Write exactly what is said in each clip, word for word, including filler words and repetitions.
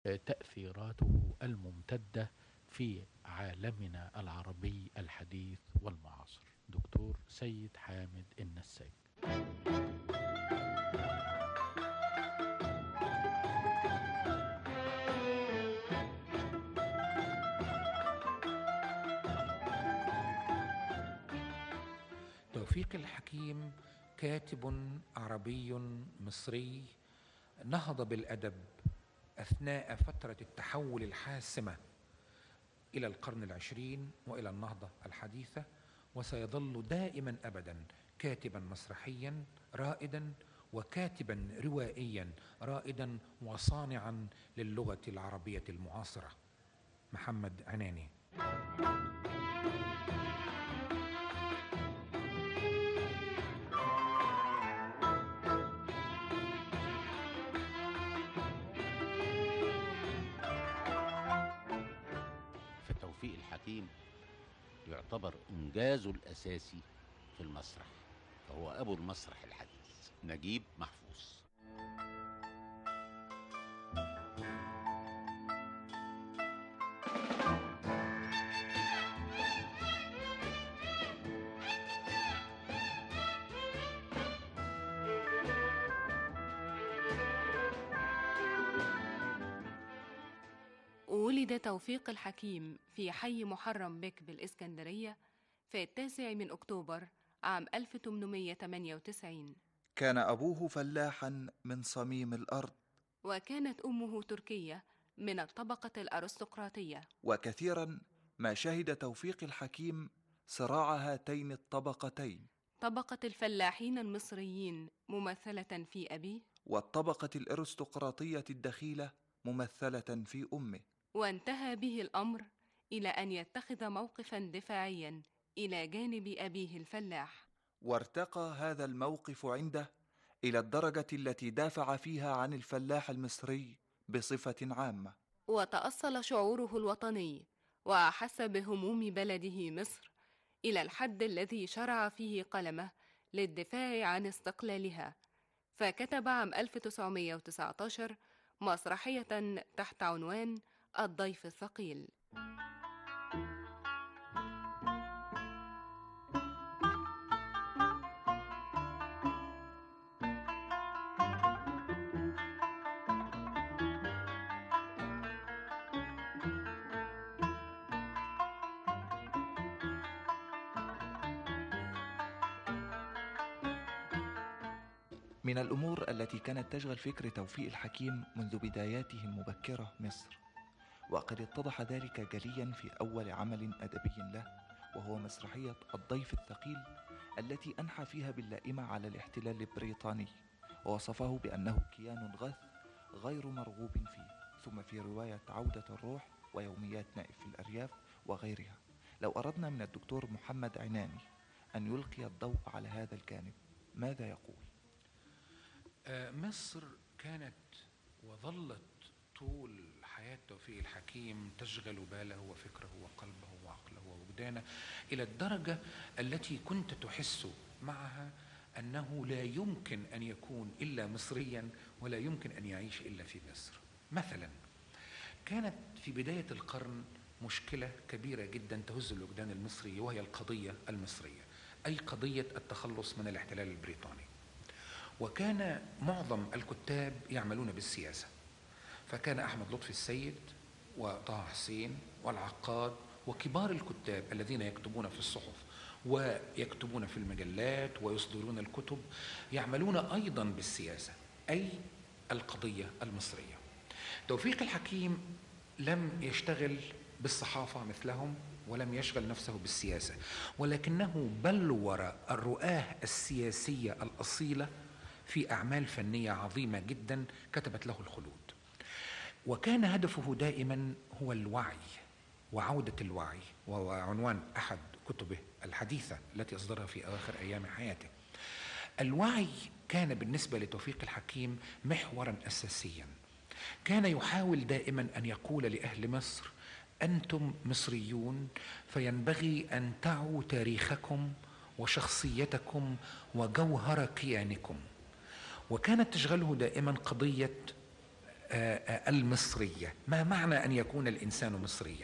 تأثيراته الممتدة في عالمنا العربي الحديث والمعاصر. دكتور سيد حامد النساج. توفيق الحكيم كاتب عربي مصري نهض بالأدب أثناء فترة التحول الحاسمة إلى القرن العشرين وإلى النهضة الحديثة، وسيظل دائما أبدا كاتبا مسرحيا رائدا وكاتبا روائيا رائدا وصانعا للغة العربية المعاصرة. محمد عناني. فتوفيق الحكيم يعتبر إنجازه الأساسي في المسرح، فهو أبو المسرح الحديث نجيب محفوظ. ولد توفيق الحكيم في حي محرم بك بالإسكندرية في التاسع من أكتوبر عام ألف وثمانمائة وثمانية وتسعين. كان أبوه فلاحا من صميم الأرض، وكانت أمه تركية من الطبقة الأرستقراطية. وكثيرا ما شهد توفيق الحكيم صراع هاتين الطبقتين، طبقة الفلاحين المصريين ممثلة في أبيه، والطبقة الأرستقراطية الدخيلة ممثلة في أمه. وانتهى به الأمر إلى أن يتخذ موقفا دفاعيا إلى جانب أبيه الفلاح. وارتقى هذا الموقف عنده إلى الدرجة التي دافع فيها عن الفلاح المصري بصفة عامة، وتأصل شعوره الوطني وأحس بهموم بلده مصر إلى الحد الذي شرع فيه قلمه للدفاع عن استقلالها، فكتب عام ألف وتسعمائة وتسعة عشر مسرحية تحت عنوان الضيف الثقيل. من الأمور التي كانت تشغل فكر توفيق الحكيم منذ بداياته المبكرة مصر، وقد اتضح ذلك جليا في أول عمل أدبي له، وهو مسرحية الضيف الثقيل التي أنحى فيها باللائمة على الاحتلال البريطاني، ووصفه بأنه كيان غث غير مرغوب فيه. ثم في رواية عودة الروح ويوميات نائب في الأرياف وغيرها. لو أردنا من الدكتور محمد عناني أن يلقي الضوء على هذا الجانب، ماذا يقول؟ مصر كانت وظلت طول حياة توفيق الحكيم تشغل باله وفكره وقلبه وعقله ووجدانه إلى الدرجة التي كنت تحس معها أنه لا يمكن أن يكون إلا مصريا ولا يمكن أن يعيش إلا في مصر. مثلا كانت في بداية القرن مشكلة كبيرة جدا تهز الوجدان المصري، وهي القضية المصرية، أي قضية التخلص من الاحتلال البريطاني. وكان معظم الكتاب يعملون بالسياسة، فكان أحمد لطفي السيد وطه حسين والعقاد وكبار الكتاب الذين يكتبون في الصحف ويكتبون في المجلات ويصدرون الكتب يعملون أيضا بالسياسة، أي القضية المصرية. توفيق الحكيم لم يشتغل بالصحافة مثلهم ولم يشغل نفسه بالسياسة، ولكنه بلور الرؤاة السياسية الأصيلة في أعمال فنية عظيمة جدا كتبت له الخلود. وكان هدفه دائما هو الوعي وعودة الوعي، وهو عنوان أحد كتبه الحديثة التي أصدرها في أواخر أيام حياته. الوعي كان بالنسبة لتوفيق الحكيم محورا أساسيا. كان يحاول دائما أن يقول لأهل مصر: أنتم مصريون، فينبغي أن تعوا تاريخكم وشخصيتكم وجوهر كيانكم. وكانت تشغله دائما قضية المصرية. ما معنى أن يكون الإنسان مصريا؟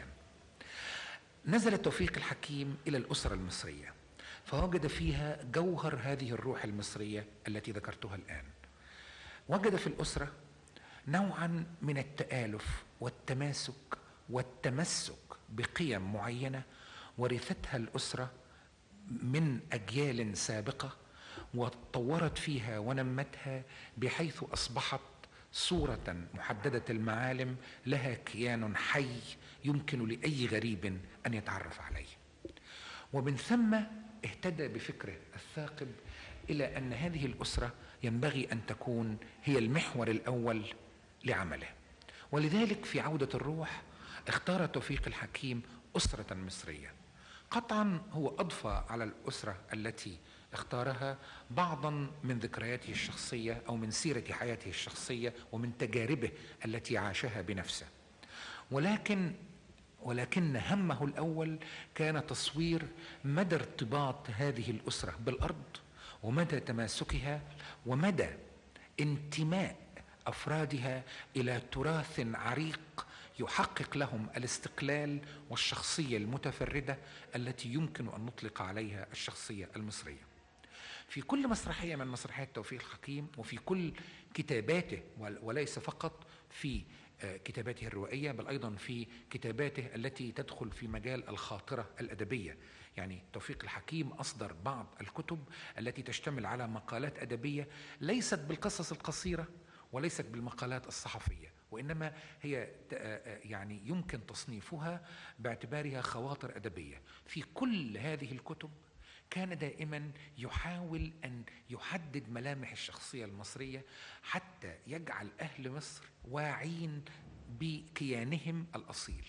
نزل توفيق الحكيم إلى الأسرة المصرية فوجد فيها جوهر هذه الروح المصرية التي ذكرتها الآن. وجد في الأسرة نوعا من التآلف والتماسك والتمسك بقيم معينة ورثتها الأسرة من أجيال سابقة وطورت فيها ونمتها بحيث أصبحت صورة محددة المعالم لها كيان حي يمكن لأي غريب أن يتعرف عليه. ومن ثم اهتدى بفكره الثاقب إلى أن هذه الأسرة ينبغي أن تكون هي المحور الأول لعمله. ولذلك في عودة الروح اختار توفيق الحكيم أسرة مصرية. قطعا هو أضفى على الأسرة التي اختارها بعضا من ذكرياته الشخصية أو من سيرة حياته الشخصية ومن تجاربه التي عاشها بنفسه، ولكن ولكن همه الأول كان تصوير مدى ارتباط هذه الأسرة بالأرض ومدى تماسكها ومدى انتماء أفرادها إلى تراث عريق يحقق لهم الاستقلال والشخصية المتفردة التي يمكن أن نطلق عليها الشخصية المصرية. في كل مسرحية من مسرحيات توفيق الحكيم وفي كل كتاباته، وليس فقط في كتاباته الروائية بل أيضا في كتاباته التي تدخل في مجال الخاطرة الأدبية، يعني توفيق الحكيم أصدر بعض الكتب التي تشتمل على مقالات أدبية ليست بالقصص القصيرة وليست بالمقالات الصحفية، وإنما هي يعني يمكن تصنيفها باعتبارها خواطر أدبية. في كل هذه الكتب كان دائما يحاول أن يحدد ملامح الشخصية المصرية حتى يجعل أهل مصر واعين بكيانهم الأصيل.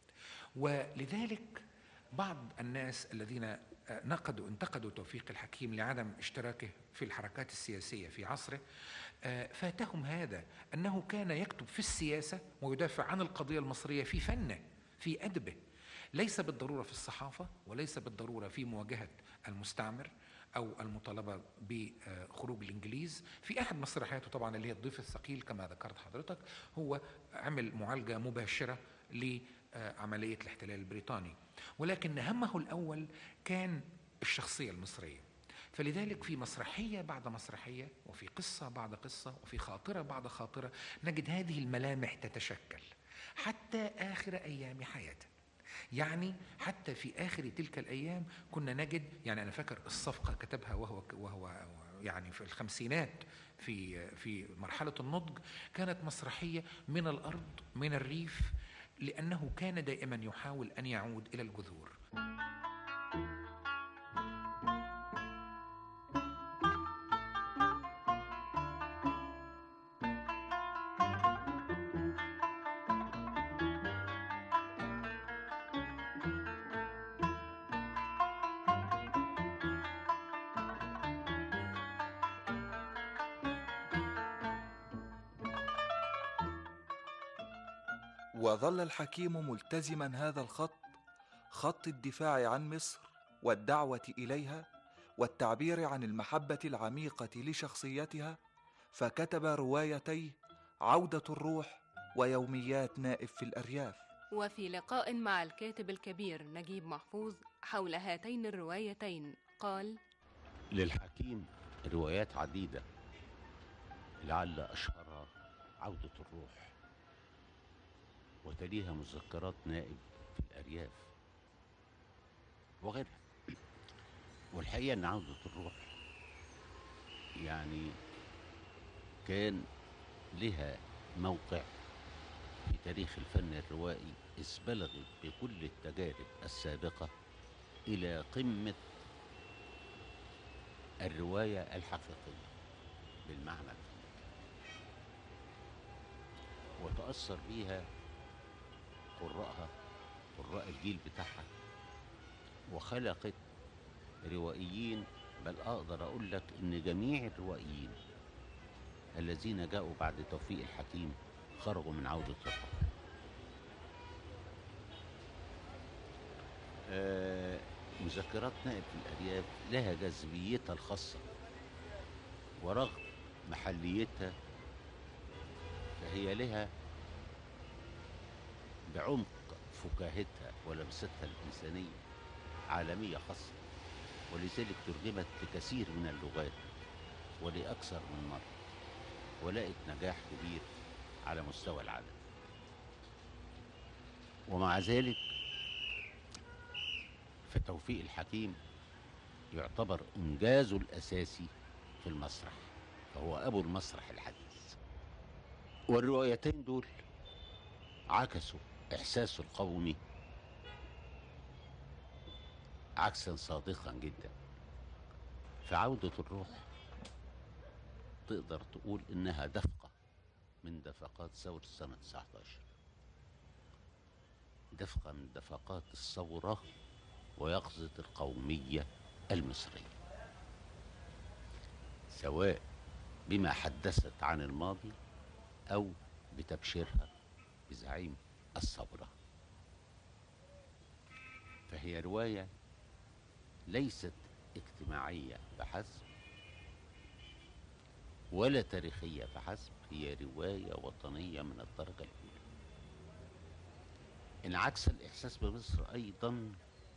ولذلك بعض الناس الذين نقدوا انتقدوا توفيق الحكيم لعدم اشتراكه في الحركات السياسية في عصره فاتهم هذا، أنه كان يكتب في السياسة ويدافع عن القضية المصرية في فنه في أدبه، ليس بالضرورة في الصحافة وليس بالضرورة في مواجهة المستعمر أو المطالبة بخروج الإنجليز. في أحد مسرحياته طبعا اللي هي الضيف الثقيل كما ذكرت حضرتك هو عمل معالجة مباشرة لعملية الاحتلال البريطاني، ولكن همه الأول كان الشخصية المصرية. فلذلك في مسرحية بعد مسرحية وفي قصة بعد قصة وفي خاطرة بعد خاطرة نجد هذه الملامح تتشكل حتى آخر أيام حياته. يعني حتى في آخر تلك الأيام كنا نجد، يعني أنا فاكر الصفقة كتبها وهو وهو يعني في الخمسينات في في مرحلة النضج، كانت مسرحية من الأرض من الريف، لأنه كان دائما يحاول أن يعود إلى الجذور. وظل الحكيم ملتزما هذا الخط، خط الدفاع عن مصر والدعوة إليها والتعبير عن المحبة العميقة لشخصيتها، فكتب روايتيه عودة الروح ويوميات نائب في الأرياف. وفي لقاء مع الكاتب الكبير نجيب محفوظ حول هاتين الروايتين قال: للحكيم روايات عديدة، لعل أشهرها عودة الروح، وتليها مذكرات نائب في الأرياف وغيرها. والحقيقة أن عودة الروح يعني كان لها موقع في تاريخ الفن الروائي، إذ بلغت بكل التجارب السابقة إلى قمة الرواية الحقيقية بالمعنى الفني، وتأثر بيها قراءها قراء الجيل بتاعها، وخلقت روائيين، بل أقدر أقول لك إن جميع الروائيين الذين جاءوا بعد توفيق الحكيم خرجوا من عودة الروح. آه مذكرات نائب في الأرياف لها جاذبيتها الخاصة، ورغم محليتها هي لها بعمق فكاهتها ولمستها الإنسانية عالمية خاصة، ولذلك ترجمت لكثير من اللغات ولأكثر من مرة، ولقت نجاح كبير على مستوى العالم. ومع ذلك فتوفيق الحكيم يعتبر إنجازه الأساسي في المسرح، فهو أبو المسرح الحديث. والروايتين دول عكسوا إحساسه القومي عكسا صادقا جدا. في عودة الروح تقدر تقول إنها دفقة من دفقات ثورة سنة تسعة عشر، دفقة من دفقات الثورة ويقظة القومية المصرية، سواء بما حدثت عن الماضي أو بتبشيرها بزعيم الثورة. فهي رواية ليست اجتماعية فحسب ولا تاريخية فحسب، هي رواية وطنية من الدرجة الأولى. انعكس الإحساس بمصر أيضا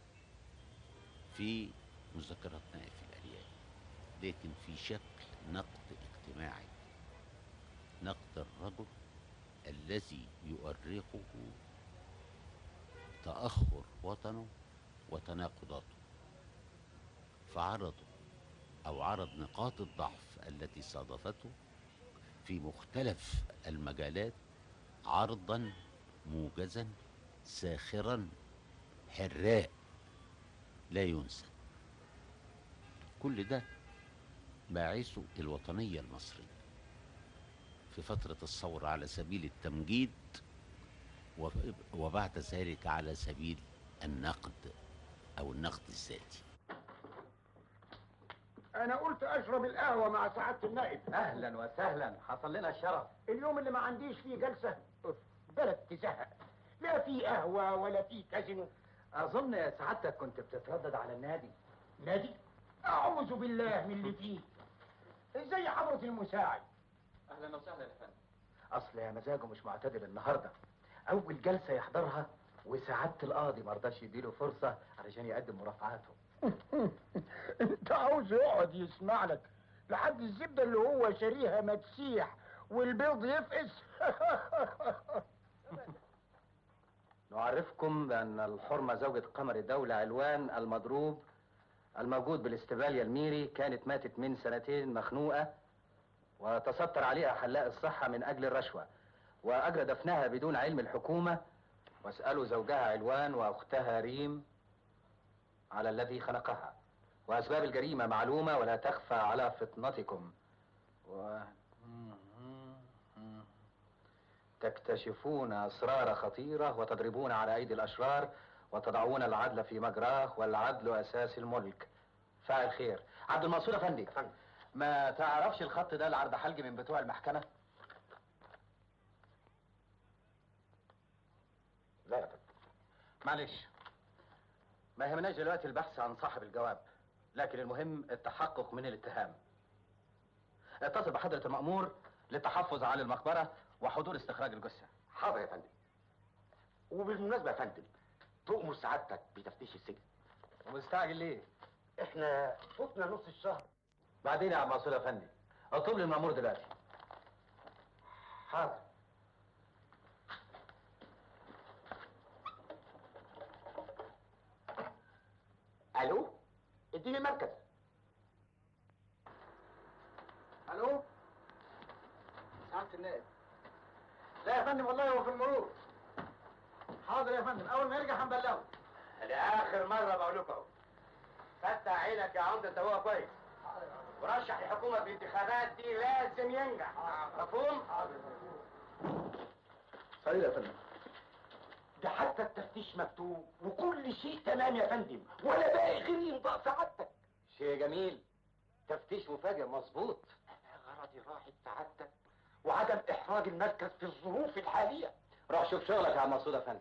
في مذكرات نائف الأرياف، لكن في شكل نقد اجتماعي، نقد الرجل الذي يؤرقه تأخر وطنه وتناقضاته، فعرضه أو عرض نقاط الضعف التي صادفته في مختلف المجالات عرضا موجزا ساخرا حراء لا ينسى. كل ده باعثه الوطنية المصرية في فترة الثورة على سبيل التمجيد، وبعد ذلك على سبيل النقد أو النقد الذاتي. أنا قلت أشرب القهوة مع سعادة النائب. أهلا وسهلا، حصل لنا الشرف. اليوم اللي ما عنديش فيه جلسة بلد تزهق، لا في قهوة ولا في كازينو. أظن يا سعادتك كنت بتتردد على النادي. نادي؟ أعوذ بالله من اللي فيه. إزاي حضرة المساعد؟ أهلا وسهلا يا فندم. أصل يا مزاجه مش معتدل النهارده، أول جلسة يحضرها وسعادة القاضي ما رضاش يديله فرصة علشان يقدم مرافعاته. انت عاوز يقعد يسمع لك لحد الزبده اللي هو شاريها ما تسيح والبيض يفقس؟ نعرفكم بأن الحرمة زوجة قمر الدولة علوان المضروب الموجود بالاستبالية الميري كانت ماتت من سنتين مخنوقة، وتستر عليها حلاق الصحة من أجل الرشوة، وأجرى دفنها بدون علم الحكومة. واسألوا زوجها علوان وأختها ريم على الذي خلقها، وأسباب الجريمة معلومة ولا تخفى على فطنتكم، و... تكتشفون أسرار خطيرة وتضربون على أيدي الأشرار وتضعون العدل في مجراه، والعدل أساس الملك. فاعل خير. عبد المنصور أفندي، ما تعرفش الخط ده لعرض حلقي من بتوع المحكمة؟ لا يا فندم. معلش، ما يهمناش دلوقتي البحث عن صاحب الجواب، لكن المهم التحقق من الاتهام. اتصل بحضرة المأمور للتحفظ على المقبرة وحضور استخراج الجثة. حاضر يا فندم. وبالمناسبة يا فندم، تؤمر سعادتك بتفتيش السجن. ومستعجل ليه؟ احنا فوتنا نص الشهر. بعدين يا عم منصور افندي، اطلب لي المأمور دلوقتي. حاضر. الو، اديني مركز. الو، سعادة النائب. لا يا فندم والله هو في المرور. حاضر يا فندم، اول ما يرجع هنبلغه. لاخر مره بقول لكم اهو، فتح عينك يا عمده انت هو كويس، ورشح الحكومه في الانتخابات دي لازم ينجح. مفهوم؟ صحيح يا فندم. ده حتى التفتيش مكتوب وكل شيء تمام يا فندم، ولا باقي غير يمضى سعادتك. شيء جميل، تفتيش مفاجئ مظبوط. انا غرضي راحه سعادتك وعدم احراج المركز في الظروف الحاليه. روح شوف شغلك يا عم مسعود افندي.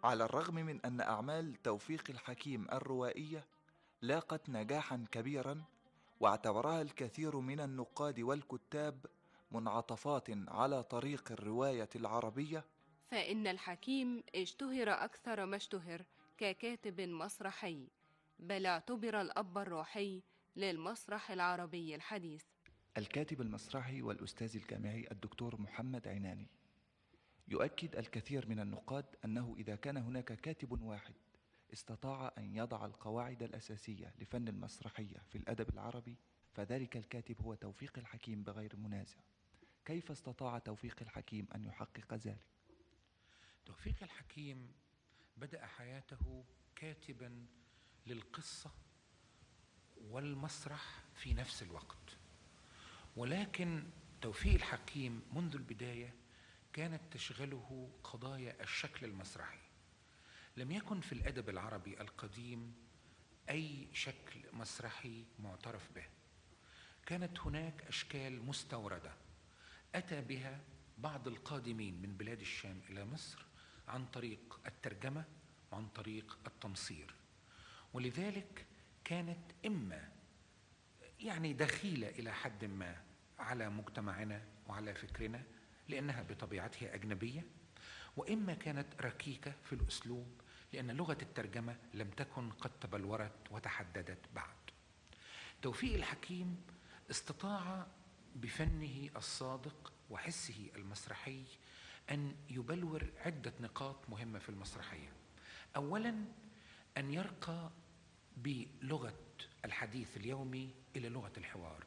على الرغم من أن أعمال توفيق الحكيم الروائية لاقت نجاحا كبيرا، واعتبرها الكثير من النقاد والكتاب منعطفات على طريق الرواية العربية، فإن الحكيم اشتهر أكثر ما اشتهر ككاتب مسرحي، بل اعتبر الأب الروحي للمسرح العربي الحديث. الكاتب المسرحي والأستاذ الجامعي الدكتور محمد عناني يؤكد الكثير من النقاد أنه إذا كان هناك كاتب واحد استطاع أن يضع القواعد الأساسية لفن المسرحية في الأدب العربي فذلك الكاتب هو توفيق الحكيم بغير منازع. كيف استطاع توفيق الحكيم أن يحقق ذلك؟ توفيق الحكيم بدأ حياته كاتبا للقصة والمسرح في نفس الوقت، ولكن توفيق الحكيم منذ البداية كانت تشغله قضايا الشكل المسرحي. لم يكن في الأدب العربي القديم أي شكل مسرحي معترف به، كانت هناك أشكال مستوردة أتى بها بعض القادمين من بلاد الشام إلى مصر عن طريق الترجمة وعن طريق التمصير، ولذلك كانت إما يعني دخيلة إلى حد ما على مجتمعنا وعلى فكرنا لأنها بطبيعتها أجنبية، وإما كانت ركيكة في الأسلوب لأن لغة الترجمة لم تكن قد تبلورت وتحددت بعد. توفيق الحكيم استطاع بفنه الصادق وحسه المسرحي أن يبلور عدة نقاط مهمة في المسرحية. أولاً أن يرقى بلغة الحديث اليومي إلى لغة الحوار.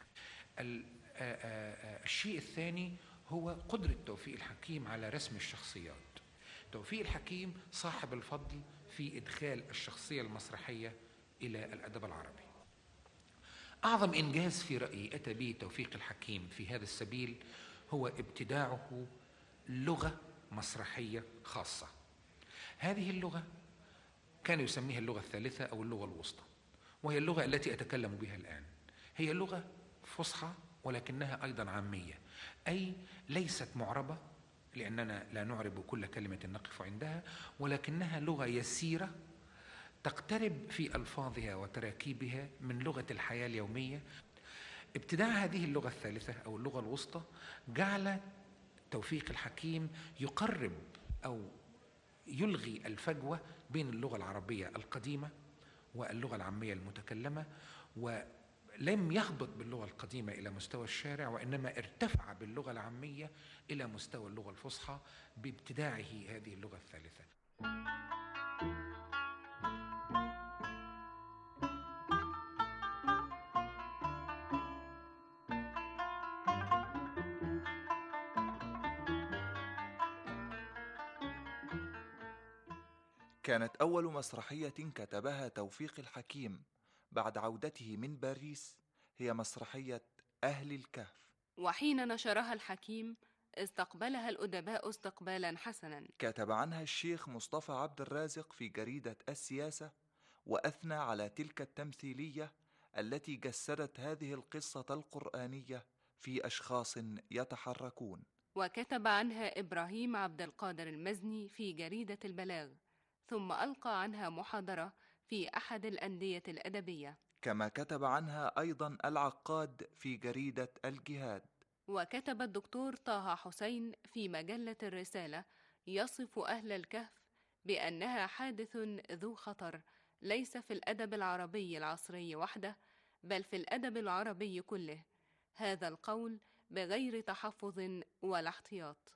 الشيء الثاني هو قدرة توفيق الحكيم على رسم الشخصيات. توفيق الحكيم صاحب الفضل في إدخال الشخصية المسرحية إلى الأدب العربي. أعظم إنجاز في رأيي أتى به توفيق الحكيم في هذا السبيل هو ابتداعه لغة مسرحية خاصة. هذه اللغة كان يسميها اللغة الثالثة أو اللغة الوسطى، وهي اللغة التي أتكلم بها الآن. هي لغة فصحى ولكنها أيضا عامية، أي ليست معربة لأننا لا نعرب كل كلمة نقف عندها، ولكنها لغة يسيرة تقترب في ألفاظها وتراكيبها من لغة الحياة اليومية. ابتداع هذه اللغة الثالثة أو اللغة الوسطى جعل توفيق الحكيم يقرب أو يلغي الفجوة بين اللغة العربية القديمة واللغة العامية المتكلمة، ولم يهبط باللغة القديمة إلى مستوى الشارع، وإنما ارتفع باللغة العامية إلى مستوى اللغة الفصحى بابتداعه هذه اللغة الثالثة. كانت أول مسرحية كتبها توفيق الحكيم بعد عودته من باريس هي مسرحية أهل الكهف، وحين نشرها الحكيم استقبلها الأدباء استقبالا حسنا. كتب عنها الشيخ مصطفى عبد الرازق في جريدة السياسة وأثنى على تلك التمثيلية التي جسدت هذه القصة القرآنية في أشخاص يتحركون. وكتب عنها إبراهيم عبد القادر المزني في جريدة البلاغ، ثم ألقى عنها محاضرة في أحد الأندية الأدبية. كما كتب عنها أيضا العقاد في جريدة الجهاد. وكتب الدكتور طه حسين في مجلة الرسالة يصف أهل الكهف بأنها حادث ذو خطر ليس في الأدب العربي العصري وحده بل في الأدب العربي كله، هذا القول بغير تحفظ ولا احتياط.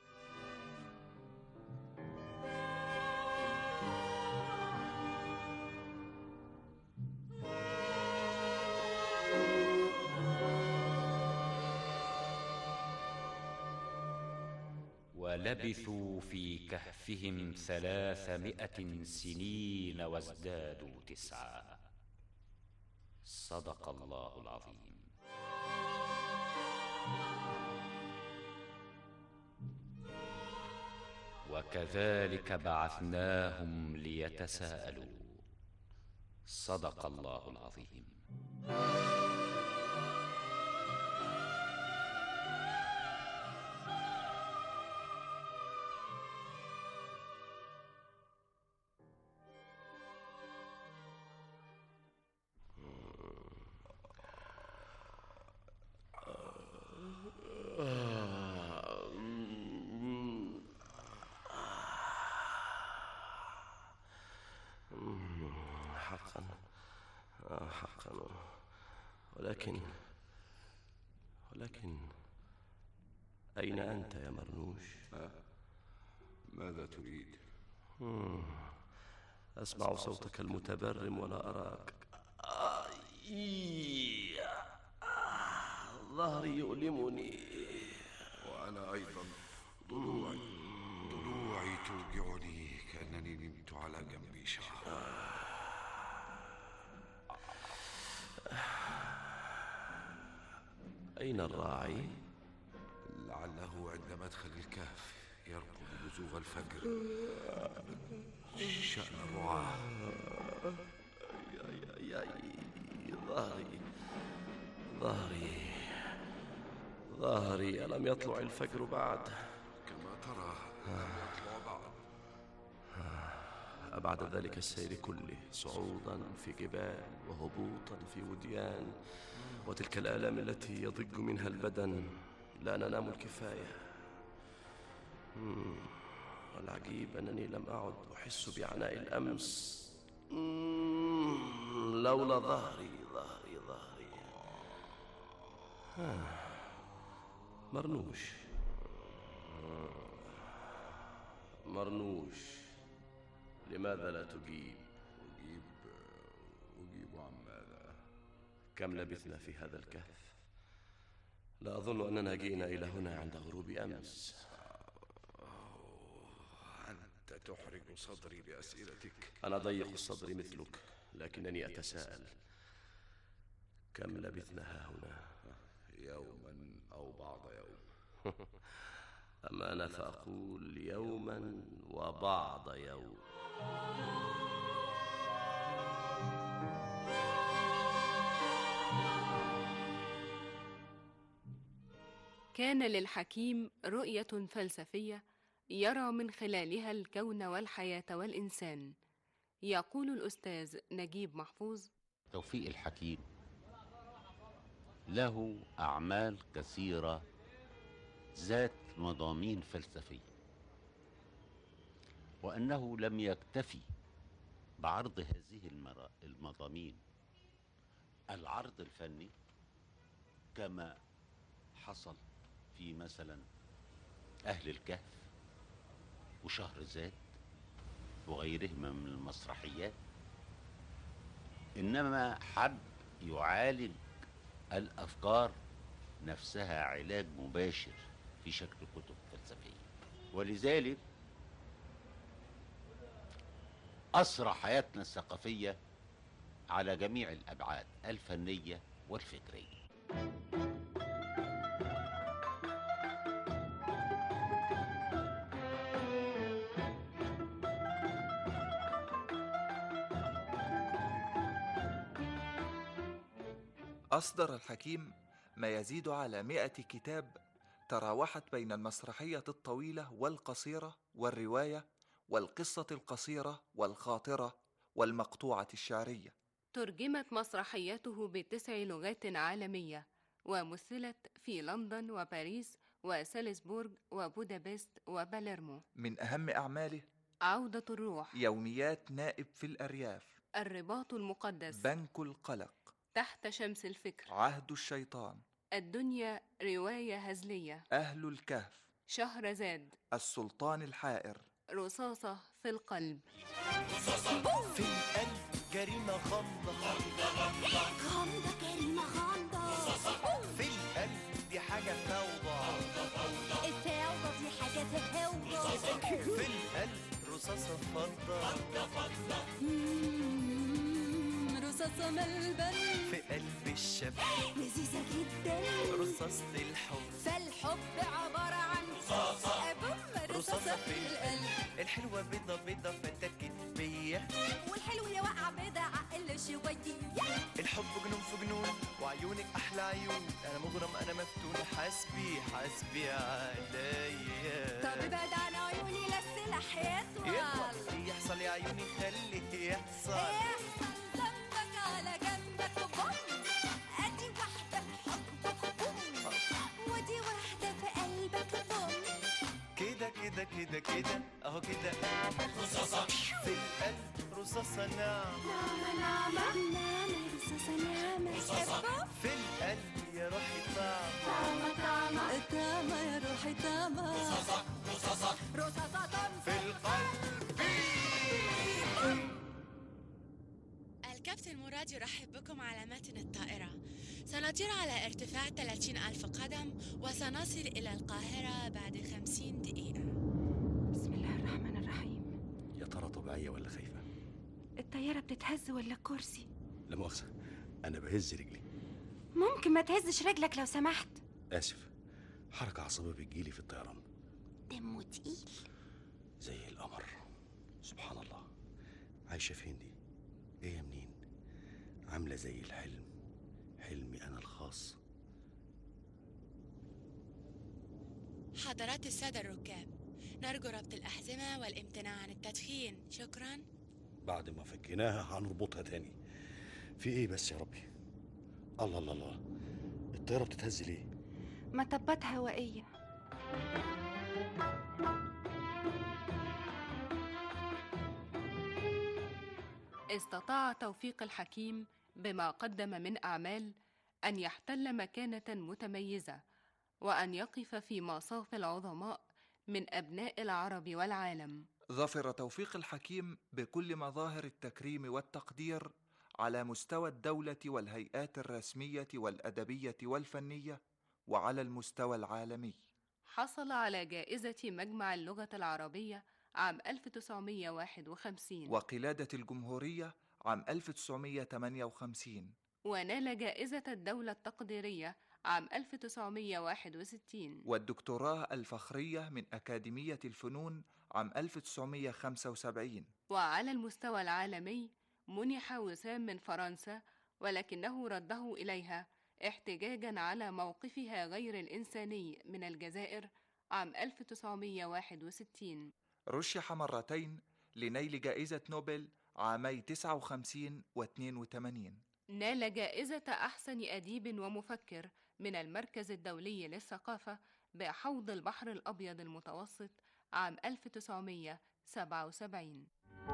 ولبثوا في كهفهم ثلاثمائة سنين وازدادوا تسعا. صدق الله العظيم. وكذلك بعثناهم ليتساءلوا. صدق الله العظيم. حقا حقا، ولكن ولكن أين أنت يا مرنوش؟ ماذا تريد؟ أسمع صوتك المتبرم ولا أراك. ظهري يؤلمني، وأنا أيضا ضلوعي ضلوعي توجعني كأنني نمت على جنبي شهر. أين الراعي؟ لعله عند مدخل الكهف يرقب بزوغ الفجر. شأن الرعاة. يا ظهري ظهري ظهري، ألم يطلع الفجر بعد؟ كما ترى لم يطلع بعد. أبعد ذلك السير كله، صعودا في جبال وهبوطا في وديان، وتلك الآلام التي يضج منها البدن لا ننام الكفاية. والعجيب أنني لم أعد أحس بعناء الأمس لولا ظهري ظهري ظهري. مرنوش مرنوش، لماذا لا تجيب؟ أجيب أجيب عن ماذا؟ كم لبثنا في هذا الكهف؟ لا أظن أننا جئنا إلى هنا عند غروب أمس. أنت تحرج صدري بأسئلتك. أنا ضيق الصدر مثلك، لكنني أتساءل، كم لبثنا ها هنا؟ يوما أو بعض يوم. أما أنا فأقول يوما وبعض يوم. كان للحكيم رؤية فلسفية يرى من خلالها الكون والحياة والإنسان. يقول الأستاذ نجيب محفوظ: توفيق الحكيم له أعمال كثيرة ذات مضامين فلسفية، وأنه لم يكتفي بعرض هذه المضامين العرض الفني كما حصل في مثلا أهل الكهف وشهرزاد وغيرهما من المسرحيات، إنما حب يعالج الأفكار نفسها علاج مباشر في شكل كتب فلسفية. ولذلك أسرى حياتنا الثقافية على جميع الأبعاد الفنية والفكرية. أصدر الحكيم ما يزيد على مئة كتاب تراوحت بين المسرحية الطويلة والقصيرة والرواية والقصة القصيرة والخاطرة والمقطوعة الشعرية. ترجمت مسرحياته بتسع لغات عالمية، ومثلت في لندن وباريس وسالزبورغ وبودابست وباليرمو. من أهم أعماله عودة الروح، يوميات نائب في الأرياف، الرباط المقدس، بنك القلق، تحت شمس الفكر، عهد الشيطان، الدنيا رواية هزلية، أهل الكهف، شهرزاد، السلطان الحائر، رصاصة في القلب. في القلب جريمة غامضة غامضة جريمة غامضة. في القلب دي حاجة فوضى، الفوضى دي حاجة تهوضى. في القلب رصاصة فضة، رصاصة ملبن. في قلب الشاب لذيذة جدا، رصاصة الحب. فالحب عبارة عن رصاصة، رصاصة في القلب. الحلوة بيضة بيضة فتكت بيا، والحلو يا واقعة بيضة عقل شوية. الحب جنون في جنون وعيونك أحلى عيون، أنا مغرم أنا مفتون، حسبي حسبي عليا. طب ابعد عن عيوني لا السلاح يطول، يحصل يا عيوني خليه يحصل. يحصل ذنبك على جنبك وبوم، أدي واحدة في حبك بوم، ودي واحدة في قلبك بوم. كده كده كده كده أهو كده. رصاصة في القلب رصاصة. رصاصة ناعمة نعمة نعمة نعمة رصاصة نعمة رصاصة في القلب يا روحي طعمة طعمة طعمة طعمة يا روحي طعمة رصاصة رصاصة رصاصة في القلب. الكابتن مراد يرحب بكم على متن الطائرة. سنطير على ارتفاع ثلاثين ألف قدم وسنصل إلى القاهرة بعد خمسين دقيقة. بسم الله الرحمن الرحيم. يا ترى طبيعية ولا خايفة؟ الطيارة بتتهز ولا كرسي؟ لا مؤاخذة، أنا بهز رجلي. ممكن ما تهزش رجلك لو سمحت؟ آسف، حركة عصبية بتجيلي في الطيران. دمه تقيل زي القمر. سبحان الله، عايشة فين دي؟ جاية منين؟ عاملة زي الحلم، حلمي أنا الخاص. حضرات السادة الركاب، نرجو ربط الأحزمة والامتناع عن التدخين. شكرا. بعد ما فكيناها هنربطها تاني. في ايه بس يا ربي؟ الله الله الله، الطيارة بتتهز ليه؟ مطبات هوائية. استطاع توفيق الحكيم بما قدم من أعمال أن يحتل مكانة متميزة وأن يقف في مصاف العظماء من أبناء العرب والعالم. ظفر توفيق الحكيم بكل مظاهر التكريم والتقدير على مستوى الدولة والهيئات الرسمية والأدبية والفنية وعلى المستوى العالمي. حصل على جائزة مجمع اللغة العربية عام ألف وتسعمائة وواحد وخمسين وقلادة الجمهورية عام ألف وتسعمائة وثمانية وخمسين، ونال جائزة الدولة التقديرية عام ألف وتسعمائة وواحد وستين، والدكتوراه الفخرية من أكاديمية الفنون عام ألف وتسعمائة وخمسة وسبعين. وعلى المستوى العالمي منح وسام من فرنسا، ولكنه رده إليها احتجاجاً على موقفها غير الإنساني من الجزائر عام ألف وتسعمائة وواحد وستين. رشح مرتين لنيل جائزة نوبل عامي تسعة وخمسين و اثنين وثمانين. نال جائزة أحسن أديب ومفكر من المركز الدولي للثقافة بحوض البحر الأبيض المتوسط عام ألف وتسعمائة وسبعة وسبعين.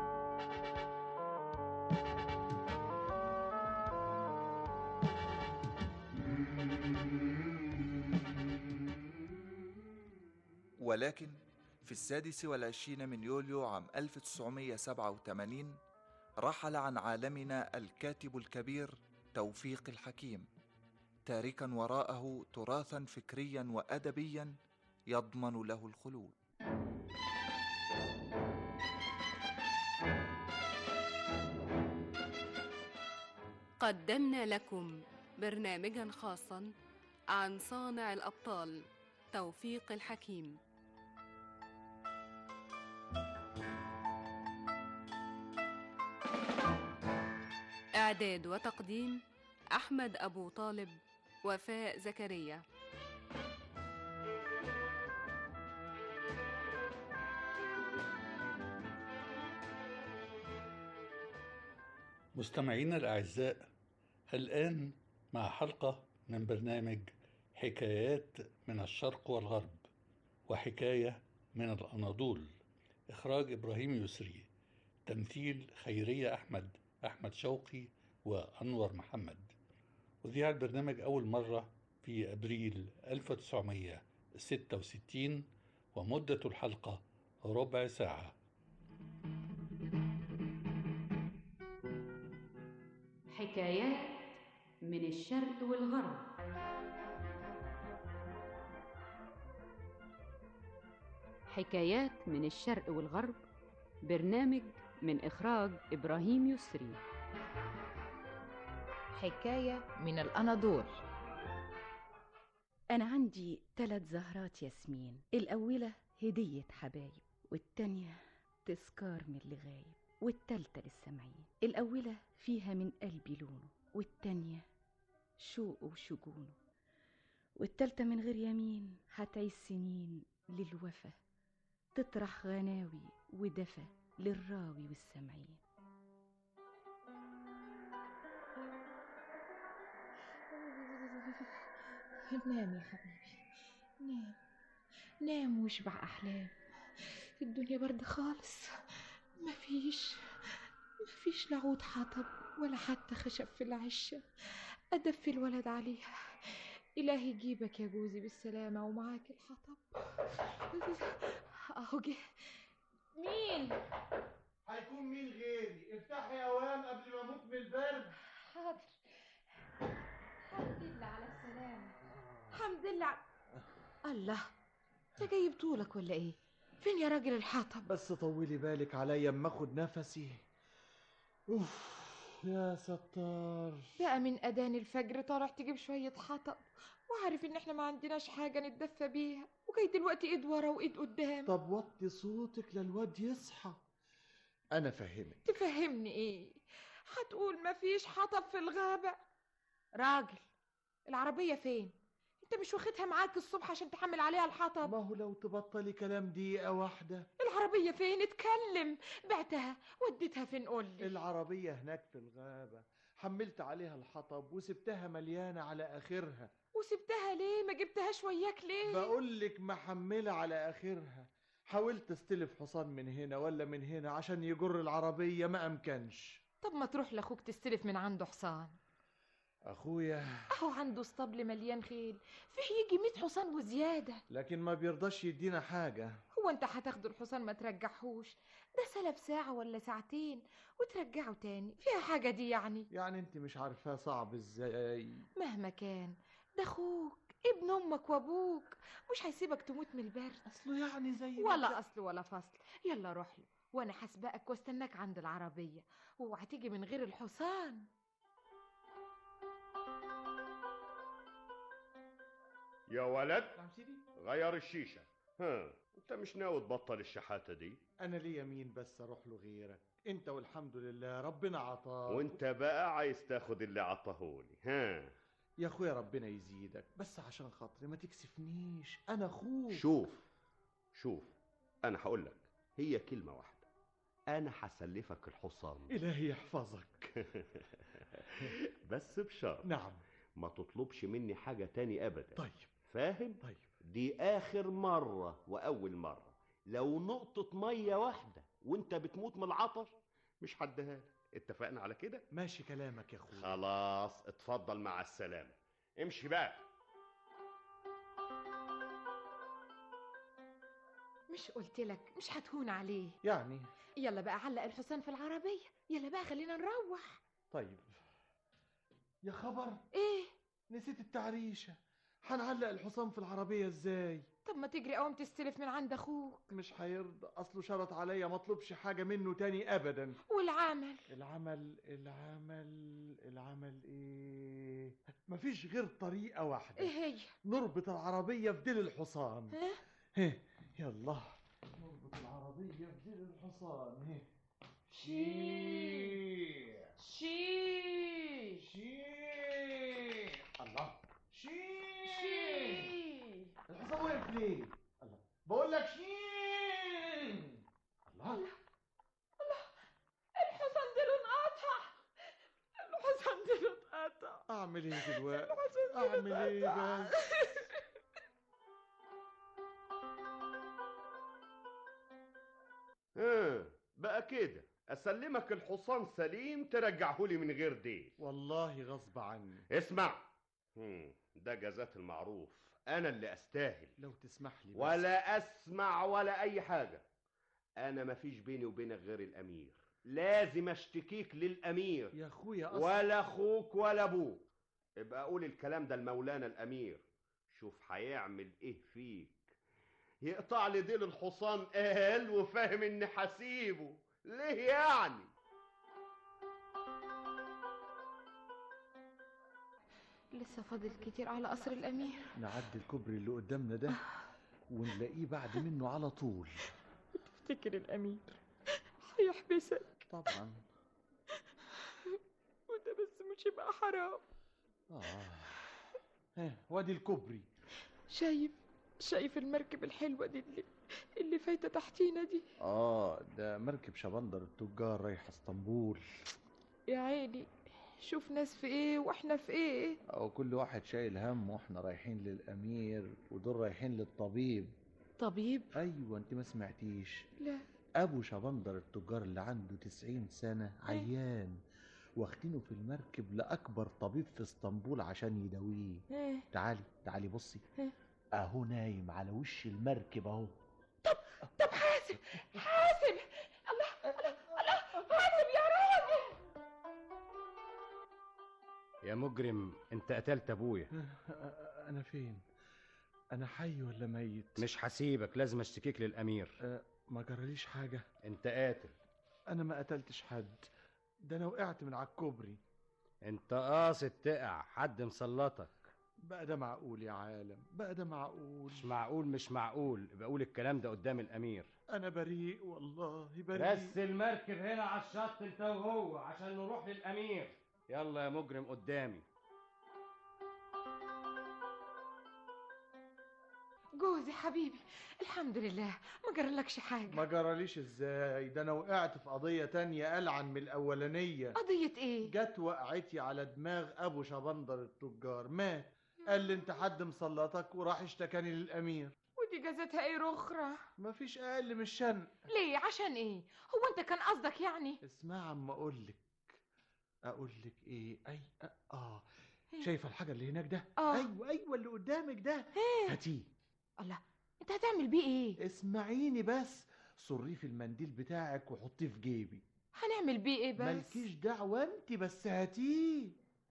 ولكن في السادس والعشرين من يوليو عام ألف وتسعمائة وسبعة وثمانين رحل عن عالمنا الكاتب الكبير توفيق الحكيم، تاركا وراءه تراثا فكريا وأدبيا يضمن له الخلود. قدمنا لكم برنامجا خاصا عن صانع الأبطال توفيق الحكيم. إعداد وتقديم أحمد أبو طالب، وفاء زكريا. مستمعينا الأعزاء، الآن مع حلقة من برنامج حكايات من الشرق والغرب، وحكاية من الأناضول، إخراج إبراهيم يسري، تمثيل خيرية أحمد، أحمد شوقي وأنور محمد. وذيع البرنامج أول مرة في أبريل ألف وتسعمائة وستة وستين، ومدة الحلقة ربع ساعة. حكايات من الشرق والغرب. حكايات من الشرق والغرب، برنامج من إخراج إبراهيم يسري. حكاية من الأناضول. أنا عندي ثلاث زهرات ياسمين، الأولى هدية حبايب، والتانية تذكار من اللي غايب، والتالتة للسامعين. الأولى فيها من قلبي لونه، والتانية شوق وشجونه، والتالتة من غير يمين هتعيش سنين للوفا، تطرح غناوي ودفى للراوي والسامعين. نام يا حبيبي، نام نام واشبع أحلام. الدنيا برد خالص، مفيش مفيش لا عود حطب ولا حتى خشب في العشة أدفي الولد عليها. إلهي يجيبك يا جوزي بالسلامة ومعاك الحطب. أهو جه. مين؟ هيكون مين غيري؟ افتحي يا وام قبل ما اموت من البرد. حاضر. الحمد لله على السلامة. الحمد لله على... الله، انت جاي بطولك ولا ايه؟ فين يا راجل الحطب؟ بس طولي بالك عليا اما اخد نفسي. اوف يا ستار. بقى من اذان الفجر طالع تجيب شوية حطب وعارف ان احنا ما عندناش حاجة نتدفى بيها، وجاي دلوقتي ايد ورا وايد قدام. طب وطي صوتك للواد يصحى. انا فهمك. تفهمني ايه؟ هتقول مفيش حطب في الغابة؟ راجل، العربية فين؟ انت مش واخدها معاك الصبح عشان تحمل عليها الحطب؟ ما هو لو تبطلي كلام دقيقة واحدة. العربية فين؟ اتكلم. بعتها وديتها فين؟ قولي. العربية هناك في الغابة، حملت عليها الحطب وسبتها مليانة على آخرها. وسبتها ليه؟ ما جبتهاش وياك ليه؟ بقولك محملة على آخرها. حاولت استلف حصان من هنا ولا من هنا عشان يجر العربية، ما أمكنش. طب ما تروح لأخوك تستلف من عنده حصان. أخويا أهو عنده اسطبل مليان خيل، فيه يجي ميت حصان وزيادة، لكن ما بيرضاش يدينا حاجة. هو أنت هتاخده الحصان ما ترجعهوش؟ ده سلب ساعة ولا ساعتين وترجعه تاني، فيها حاجة دي يعني؟ يعني أنت مش عارفاه صعب إزاي؟ مهما كان ده أخوك ابن أمك وأبوك، مش هيسيبك تموت من البرد. أصله يعني زي ولا أصل ولا فصل. يلا روح له وأنا هسبقك واستناك عند العربية، واوعى تيجي من غير الحصان. يا ولد، نعم سيدي. غير الشيشة. ها، انت مش ناوي تبطل الشحاتة دي؟ انا ليا مين بس اروح له غيرك؟ انت والحمد لله ربنا عطاك. وانت بقى عايز تاخد اللي عطاهولي. ها يا اخويا ربنا يزيدك، بس عشان خاطري ما تكسفنيش، انا اخوك. شوف شوف انا هقولك هي كلمة واحدة، انا هسلفك الحصان. الهي يحفظك. بس بشرط. نعم. ما تطلبش مني حاجة تاني ابدا. طيب. فاهم؟ طيب. دي اخر مرة واول مرة، لو نقطة مية واحدة وانت بتموت من العطش مش هديها لك. اتفقنا على كده؟ ماشي كلامك يا اخويا. خلاص اتفضل مع السلامة، امشي بقى. مش قلتلك مش هتهون عليه؟ يعني يلا بقى علق الحصان في العربية، يلا بقى خلينا نروح. طيب. يا خبر، ايه؟ نسيت التعريشة. هنعلق الحصان في العربية ازاي؟ طب ما تجري قوم تستلف من عند اخوك. مش هيرضى، اصله شرط عليا ما اطلبش حاجة منه تاني ابدا. والعمل؟ العمل العمل العمل ايه؟ مفيش غير طريقة واحدة. ايه هي؟ نربط العربية في ديل الحصان. ها؟ هه يلا نربط العربية في ديل الحصان. هه شي شي شي الله شي شي الحصان وقف ليه؟ الله بقول لك شي. الله الله الحصان ديله انقطع، الحصان ديله انقطع. اعمل ايه دلوقتي؟ الحصان اعمل ايه بس؟ ها بقى كده اسلمك الحصان سليم ترجعهولي من غير دين. والله غصب عني. اسمع، هم، ده جزات المعروف، انا اللي استاهل. لو تسمح لي بس. ولا اسمع ولا اي حاجة، انا مفيش بيني وبينك غير الامير، لازم اشتكيك للامير يا اخويا أصلا. ولا اخوك ولا ابوك. ابقى قول الكلام ده لمولانا الامير، شوف هيعمل ايه فيك. يقطع لي ديل الحصان قال وفاهم اني حسيبه ليه يعني. لسه فاضل كتير على قصر الامير. نعدي الكوبري اللي قدامنا ده ونلاقيه بعد منه على طول. تفتكر الامير هيحبسك؟ طبعا. وده بس مش يبقى حرام؟ اه ها وادي الكوبري. شايف شايف المركب الحلوة دي اللي اللي فايتة تحتينا دي؟ اه ده مركب شبندر التجار رايح اسطنبول. يا عيني شوف ناس في ايه واحنا في ايه. او كل واحد شايل هم، واحنا رايحين للامير ودول رايحين للطبيب. طبيب؟ ايوه انت ما سمعتيش؟ لا. ابو شبندر التجار اللي عنده تسعين سنة عيان، واخدينه في المركب لأكبر طبيب في اسطنبول عشان يداويه. ايه تعالي تعالي بصي، إيه؟ اهو نايم على وش المركب اهو. طب حاسب حاسب، الله الله الله، حاسب يا راجل. يا مجرم، انت قتلت ابويا. انا فين؟ انا حي ولا ميت؟ مش هسيبك، لازم اشتكيك للامير. أه ما جراليش حاجة. انت قاتل. انا ما قتلتش حد، ده انا وقعت من على الكوبري. انت قاصد تقع، حد مسلطك. بقى ده معقول يا عالم؟ بقى ده معقول؟ مش معقول مش معقول، بقول الكلام ده قدام الامير. انا بريء والله بريء. بس المركب هنا على الشط انت وهو عشان نروح للامير. يلا يا مجرم قدامي. جوزي حبيبي، الحمد لله ما جرالكش حاجة. ما جراليش ازاي؟ ده انا وقعت في قضية تانية ألعن من الأولانية. قضية ايه؟ جت وقعتي على دماغ أبو شبندر التجار، مات. قال لي انت حد مسلطك وراح اشتكاني للأمير. ودي جازتها ايه رخرة؟ مفيش أقل من الشنق. ليه؟ عشان ايه؟ هو انت كان قصدك يعني؟ اسمع عم أقولك. أقولك ايه؟ أي آه شايفة الحاجة اللي هناك ده؟ آه. أيوة أيوة اللي قدامك ده. هاتيه. الله، انت هتعمل بيه ايه؟ اسمعيني بس، صريه في المنديل بتاعك وحطيه في جيبي. هنعمل بيه ايه بس؟ مالكيش دعوة انت، بس هاتيه.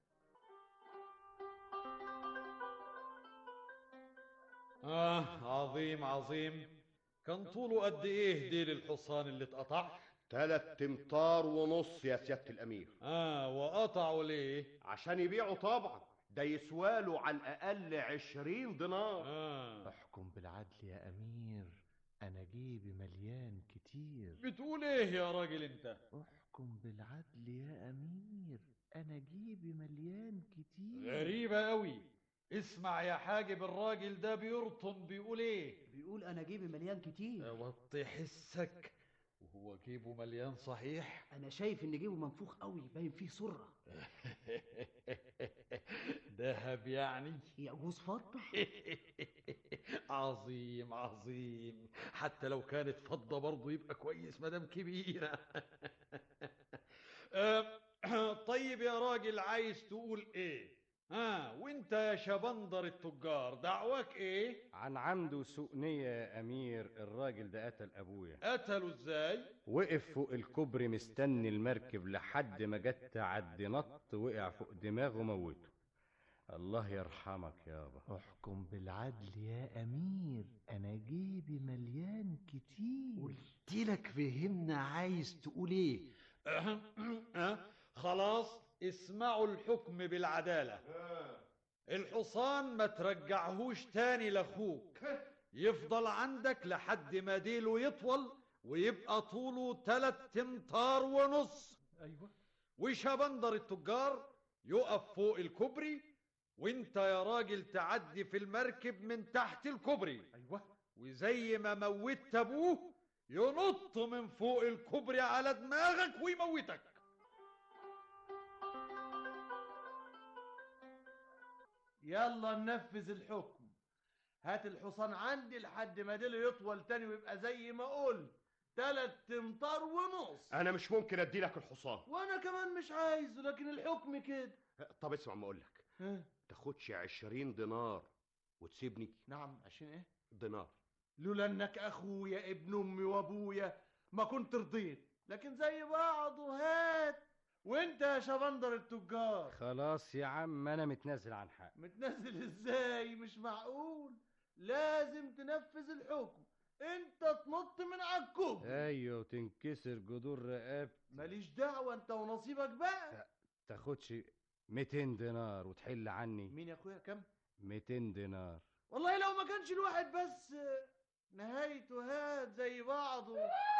آه عظيم عظيم. كان طوله قد ايه ديل الحصان اللي اتقطع؟ تلات امتار ونص يا سيادة الأمير. آه وقطعوا ليه؟ عشان يبيعوا طبعا، ده يسواله على الأقل عشرين دينار. آه. احكم بالعدل يا أمير، أنا جيبي مليان كتير. بتقول ايه يا راجل انت؟ احكم بالعدل يا أمير، أنا جيبي مليان كتير. غريبة قوي. اسمع يا حاجب، الراجل ده بيرطم بيقول ايه؟ بيقول انا جيبي مليان كتير. وطي حسك، وهو جيبه مليان صحيح؟ انا شايف ان جيبه منفوخ قوي، باين فيه سرة. دهب يعني؟ يجوز فضة. عظيم عظيم، حتى لو كانت فضة برضه يبقى كويس مدام كبيرة. طيب يا راجل، عايز تقول ايه؟ ها وانت يا شبندر التجار دعوك ايه؟ عن عمد وسوء نية يا امير، الراجل ده قتل ابويا. قتله ازاي؟ وقف فوق الكوبري مستني المركب لحد ما جت تعدي، نط وقع فوق دماغه موته. الله يرحمك يابا. احكم بالعدل يا امير، انا جيبي مليان كتير. قلتلك فهمنا عايز تقول ايه. خلاص اسمعوا الحكم بالعدالة. الحصان ما ترجعهوش تاني لاخوك، يفضل عندك لحد ما ديله يطول ويبقى طوله تلات امتار ونص. ايوه. وشبندر التجار يقف فوق الكوبري، وانت يا راجل تعدي في المركب من تحت الكوبري. ايوه. وزي ما موتت ابوه ينط من فوق الكوبري على دماغك ويموتك. يلا ننفذ الحكم. هات الحصان عندي لحد ما ديله يطول تاني ويبقى زي ما قلت تلات امتار ونص. انا مش ممكن ادي لك الحصان. وانا كمان مش عايزه، لكن الحكم كده. طب اسمع ما اقولك، تاخدش عشرين دينار وتسيبني. نعم عشرين ايه؟ دينار. لولا انك اخويا ابن امي وابويا ما كنت رضيت، لكن زي بعض وهات. وانت يا شبندر التجار؟ خلاص يا عم انا متنازل عن حق. متنازل ازاي؟ مش معقول، لازم تنفذ الحكم. انت تنط من على الكوبري. ايوه وتنكسر جذور رقبتي. ماليش دعوه، انت ونصيبك بقى. تاخدش ميتين دينار وتحل عني. مين يا اخويا؟ كم؟ ميتين دينار. والله لو ما كانش الواحد بس نهايته هات زي بعضه.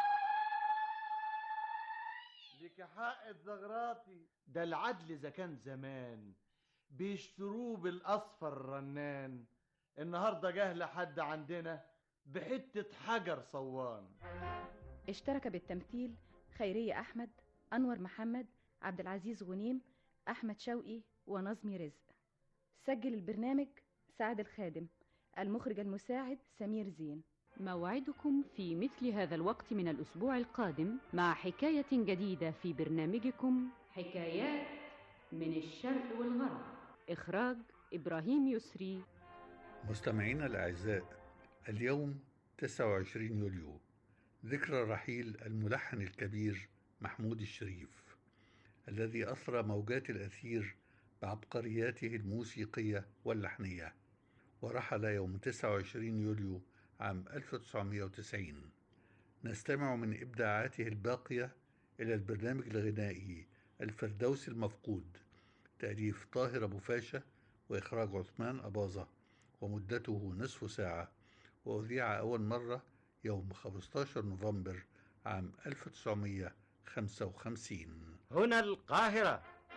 ليك حق الزغراتي. ده العدل اذا كان زمان بيشتروه بالاصفر الرنان، النهارده جه لحد عندنا بحته حجر صوان. اشترك بالتمثيل خيرية أحمد، أنور محمد، عبد العزيز غنيم، أحمد شوقي ونظمي رزق. سجل البرنامج سعد الخادم، المخرج المساعد سمير زين. موعدكم في مثل هذا الوقت من الأسبوع القادم مع حكاية جديدة في برنامجكم حكايات من الشرق والغرب. إخراج إبراهيم يسري. مستمعينا الأعزاء، اليوم تسعة وعشرين يوليو، ذكرى رحيل الملحن الكبير محمود الشريف، الذي أثرى موجات الأثير بعبقرياته الموسيقية واللحنية، ورحل يوم تسعة وعشرين يوليو عام ألف وتسعمائة وتسعين. نستمع من إبداعاته الباقية إلى البرنامج الغنائي الفردوس المفقود، تأليف طاهر أبو فاشا وإخراج عثمان أباظة، ومدته نصف ساعة، وأذيع أول مرة يوم خمسة عشر نوفمبر عام ألف وتسعمائة وخمسة وخمسين. هنا القاهرة.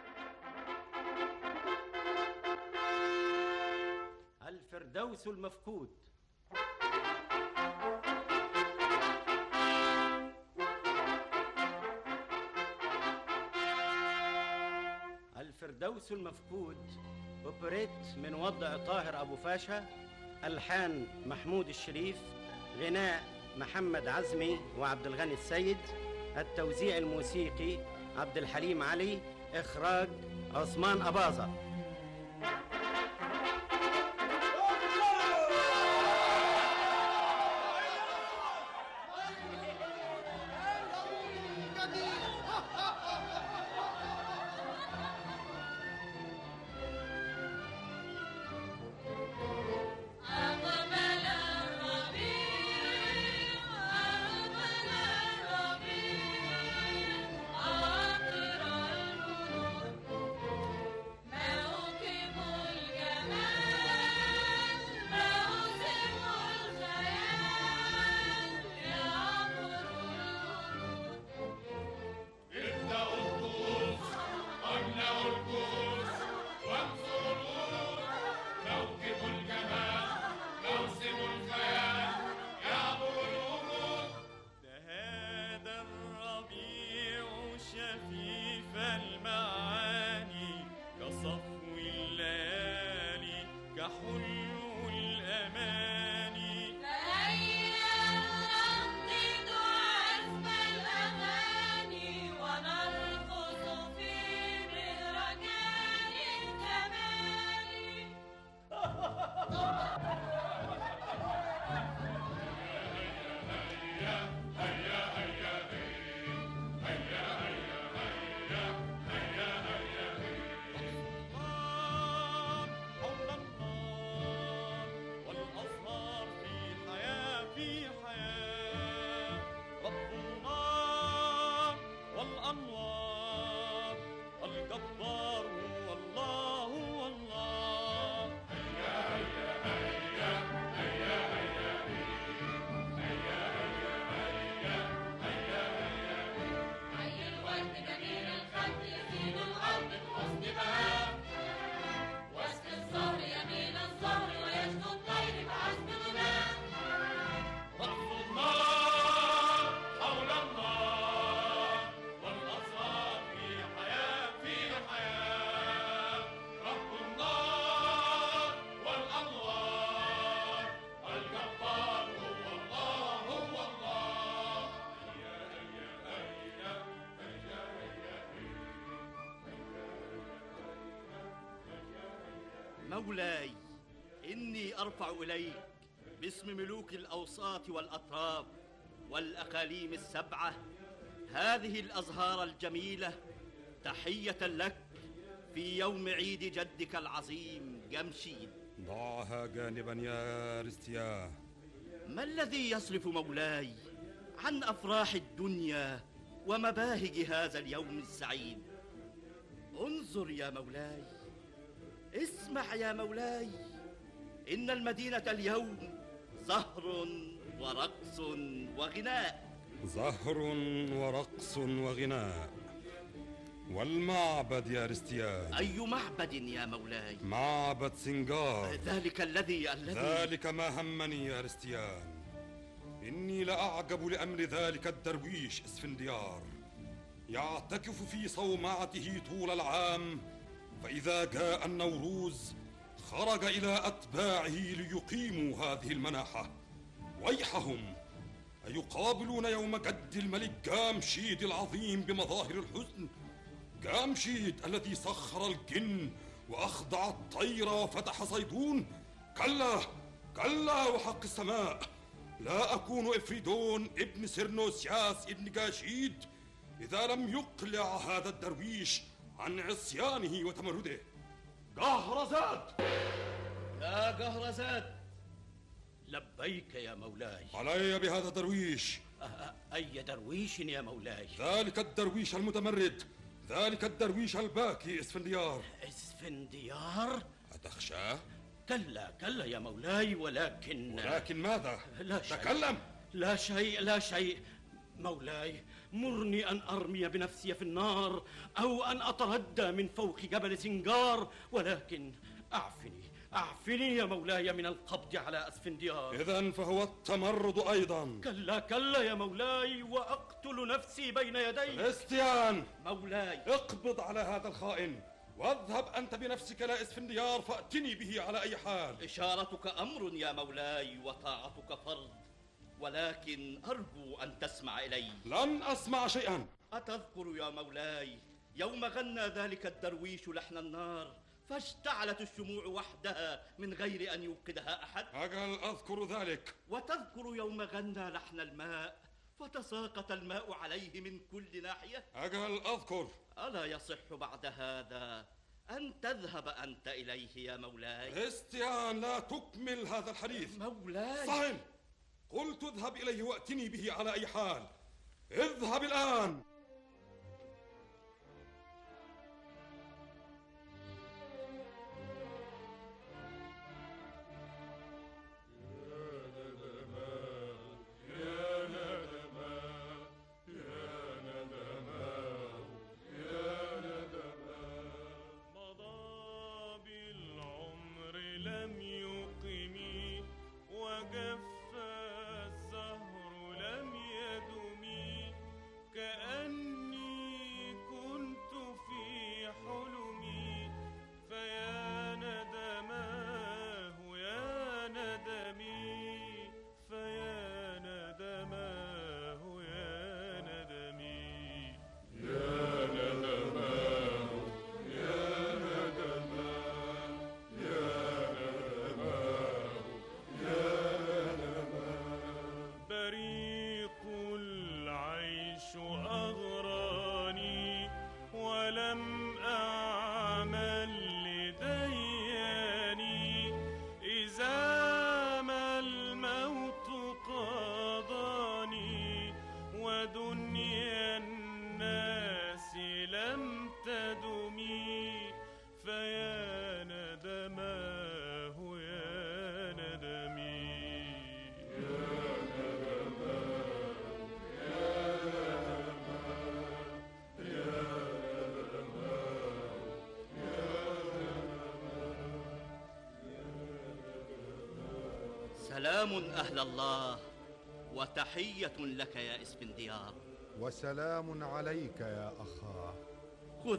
الفردوس المفقود. الفردوس المفقود أوبريت من وضع طاهر أبو فاشا، ألحان محمود الشريف، غناء محمد عزمي وعبد الغني السيد، التوزيع الموسيقي عبد الحليم علي، إخراج عثمان أباظة. مولاي، إني أرفع إليك باسم ملوك الأوساط والأطراف والأقاليم السبعة هذه الأزهار الجميلة تحية لك في يوم عيد جدك العظيم جمشيد. ضعها جانبا يا رستياه. ما الذي يصرف مولاي عن أفراح الدنيا ومباهج هذا اليوم السعيد؟ انظر يا مولاي، اسمع يا مولاي، إن المدينة اليوم زهر ورقص وغناء. زهر ورقص وغناء. والمعبد يا رستيان؟ أي معبد يا مولاي؟ معبد سنجار. ذلك الذي الذي ذلك ما همني يا رستيان. إني لأعجب لأمر ذلك الدرويش اسفنديار، يعتكف في صومعته طول العام، فإذا جاء النوروز خرج إلى أتباعه ليقيموا هذه المناحة. ويحهم، أيقابلون يوم جد الملك جامشيد العظيم بمظاهر الحزن؟ جامشيد الذي سخر الجن وأخضع الطير وفتح صيدون؟ كلا كلا وحق السماء، لا أكون إفريدون ابن سرنوسياس ابن جاشيد إذا لم يقلع هذا الدرويش عن عصيانه وتمرده. جهرزاد، يا جهرزاد، لبيك يا مولاي. علي بهذا الدرويش. أي درويش يا مولاي؟ ذلك الدرويش المتمرد، ذلك الدرويش الباكي اسفنديار. اسفنديار؟ أتخشاه؟ كلا كلا يا مولاي، ولكن ولكن ماذا؟ لا شيء. تكلم. لا شيء لا شيء مولاي، مرني أن أرمي بنفسي في النار أو أن أتردى من فوق جبل سنجار، ولكن أعفني أعفني يا مولاي من القبض على أسفنديار. إذن فهو التمرد أيضا. كلا كلا يا مولاي، وأقتل نفسي بين يدي. كريستيان مولاي، اقبض على هذا الخائن واذهب أنت بنفسك إلى اسفنديار فأتني به على أي حال. إشارتك أمر يا مولاي وطاعتك فرض، ولكن أرجو أن تسمع إلي. لن أسمع شيئا. أتذكر يا مولاي يوم غنى ذلك الدرويش لحن النار فاشتعلت الشموع وحدها من غير أن يوقدها أحد؟ أجل أذكر ذلك. وتذكر يوم غنى لحن الماء فتساقط الماء عليه من كل ناحية؟ أجل أذكر. ألا يصح بعد هذا أن تذهب أنت إليه يا مولاي؟ كريستيان، لا تكمل هذا الحديث. مولاي، صهن، قلت اذهب إليه وأتني به على أي حال. اذهب الآن. سلام أهل الله، وتحية لك يا اسفنديار. وسلام عليك يا أخاه. خذ.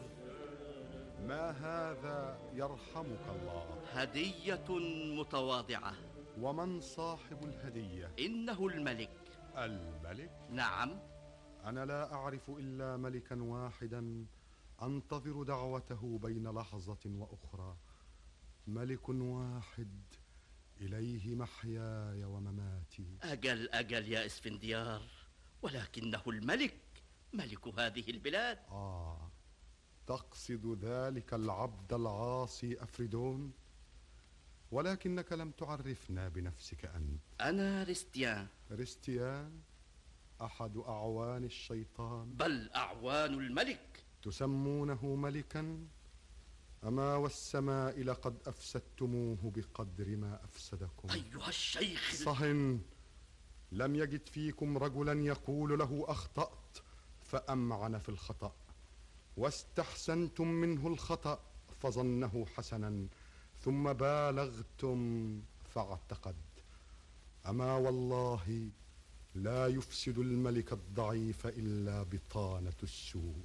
ما هذا يرحمك الله؟ هدية متواضعة. ومن صاحب الهدية؟ إنه الملك. الملك؟ نعم. أنا لا أعرف إلا ملكا واحدا أنتظر دعوته بين لحظة وأخرى. ملك واحد إليه محياي ومماتي. أجل أجل يا اسفنديار، ولكنه الملك، ملك هذه البلاد. آه، تقصد ذلك العبد العاصي أفريدون؟ ولكنك لم تعرفنا بنفسك أنت. أنا ريستيان. ريستيان؟ أحد أعوان الشيطان؟ بل أعوان الملك. تسمونه ملكا؟ أما والسماء لقد أفسدتموه بقدر ما أفسدكم. أيها الشيخ، صهن، لم يجد فيكم رجلا يقول له أخطأت فأمعن في الخطأ، واستحسنتم منه الخطأ فظنه حسنا، ثم بالغتم فاعتقد. أما والله لا يفسد الملك الضعيف إلا بطانة السوء.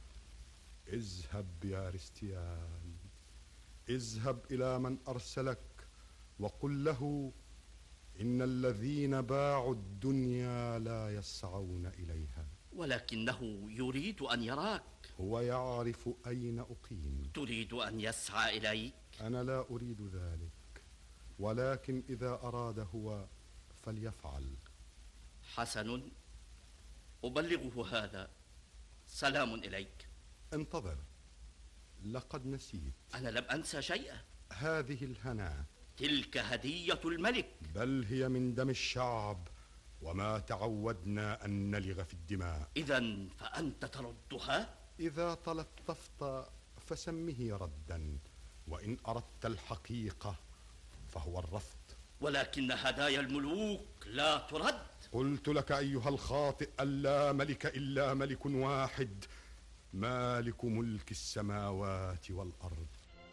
اذهب يا ريستيان، اذهب إلى من أرسلك وقل له إن الذين باعوا الدنيا لا يسعون إليها. ولكنه يريد أن يراك. هو يعرف أين أقيم. تريد أن يسعى إليك؟ أنا لا أريد ذلك، ولكن إذا أراد هو فليفعل. حسن، أبلغه هذا. سلام إليك. انتظر، لقد نسيت. أنا لم أنسى شيئا. هذه الهنا تلك هدية الملك. بل هي من دم الشعب، وما تعودنا أن نلغ في الدماء. إذن فأنت تردها؟ إذا تلطفت فسمه ردا، وإن أردت الحقيقة فهو الرفض. ولكن هدايا الملوك لا ترد. قلت لك أيها الخاطئ ألا ملك إلا ملك واحد، مالك ملك السماوات والأرض.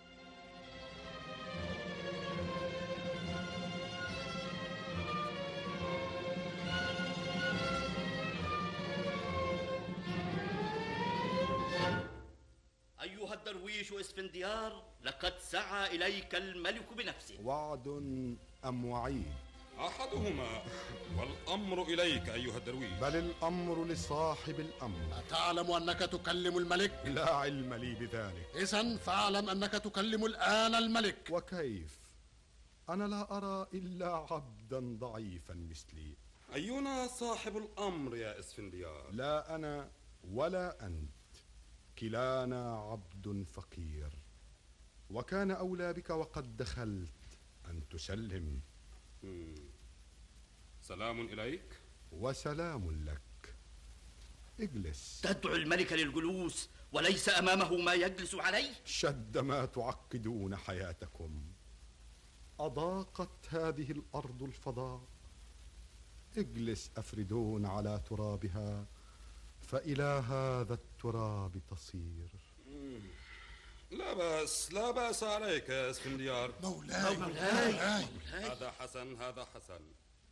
أيها الدرويش اسفنديار، لقد سعى إليك الملك بنفسه. وعد أم وعيد؟ أحدهما، والأمر إليك أيها الدرويش. بل الأمر لصاحب الأمر. أتعلم أنك تكلم الملك؟ لا علم لي بذلك. إذن فاعلم أنك تكلم الآن الملك. وكيف؟ أنا لا أرى إلا عبدا ضعيفا مثلي. أينا صاحب الأمر يا اسفنديار؟ لا أنا ولا أنت، كلانا عبد فقير، وكان أولى بك وقد دخلت أن تسلم. مم. سلام إليك. وسلام لك. اجلس. تدعو الملك للجلوس وليس أمامه ما يجلس عليه؟ شد ما تعقدون حياتكم. أضاقت هذه الأرض الفضاء؟ اجلس أفردون على ترابها، فإلى هذا التراب تصير. مم. لا بأس، لا بأس عليك يا اسفنديار. مولاي مولاي, مولاي. هذا حسن، هذا حسن.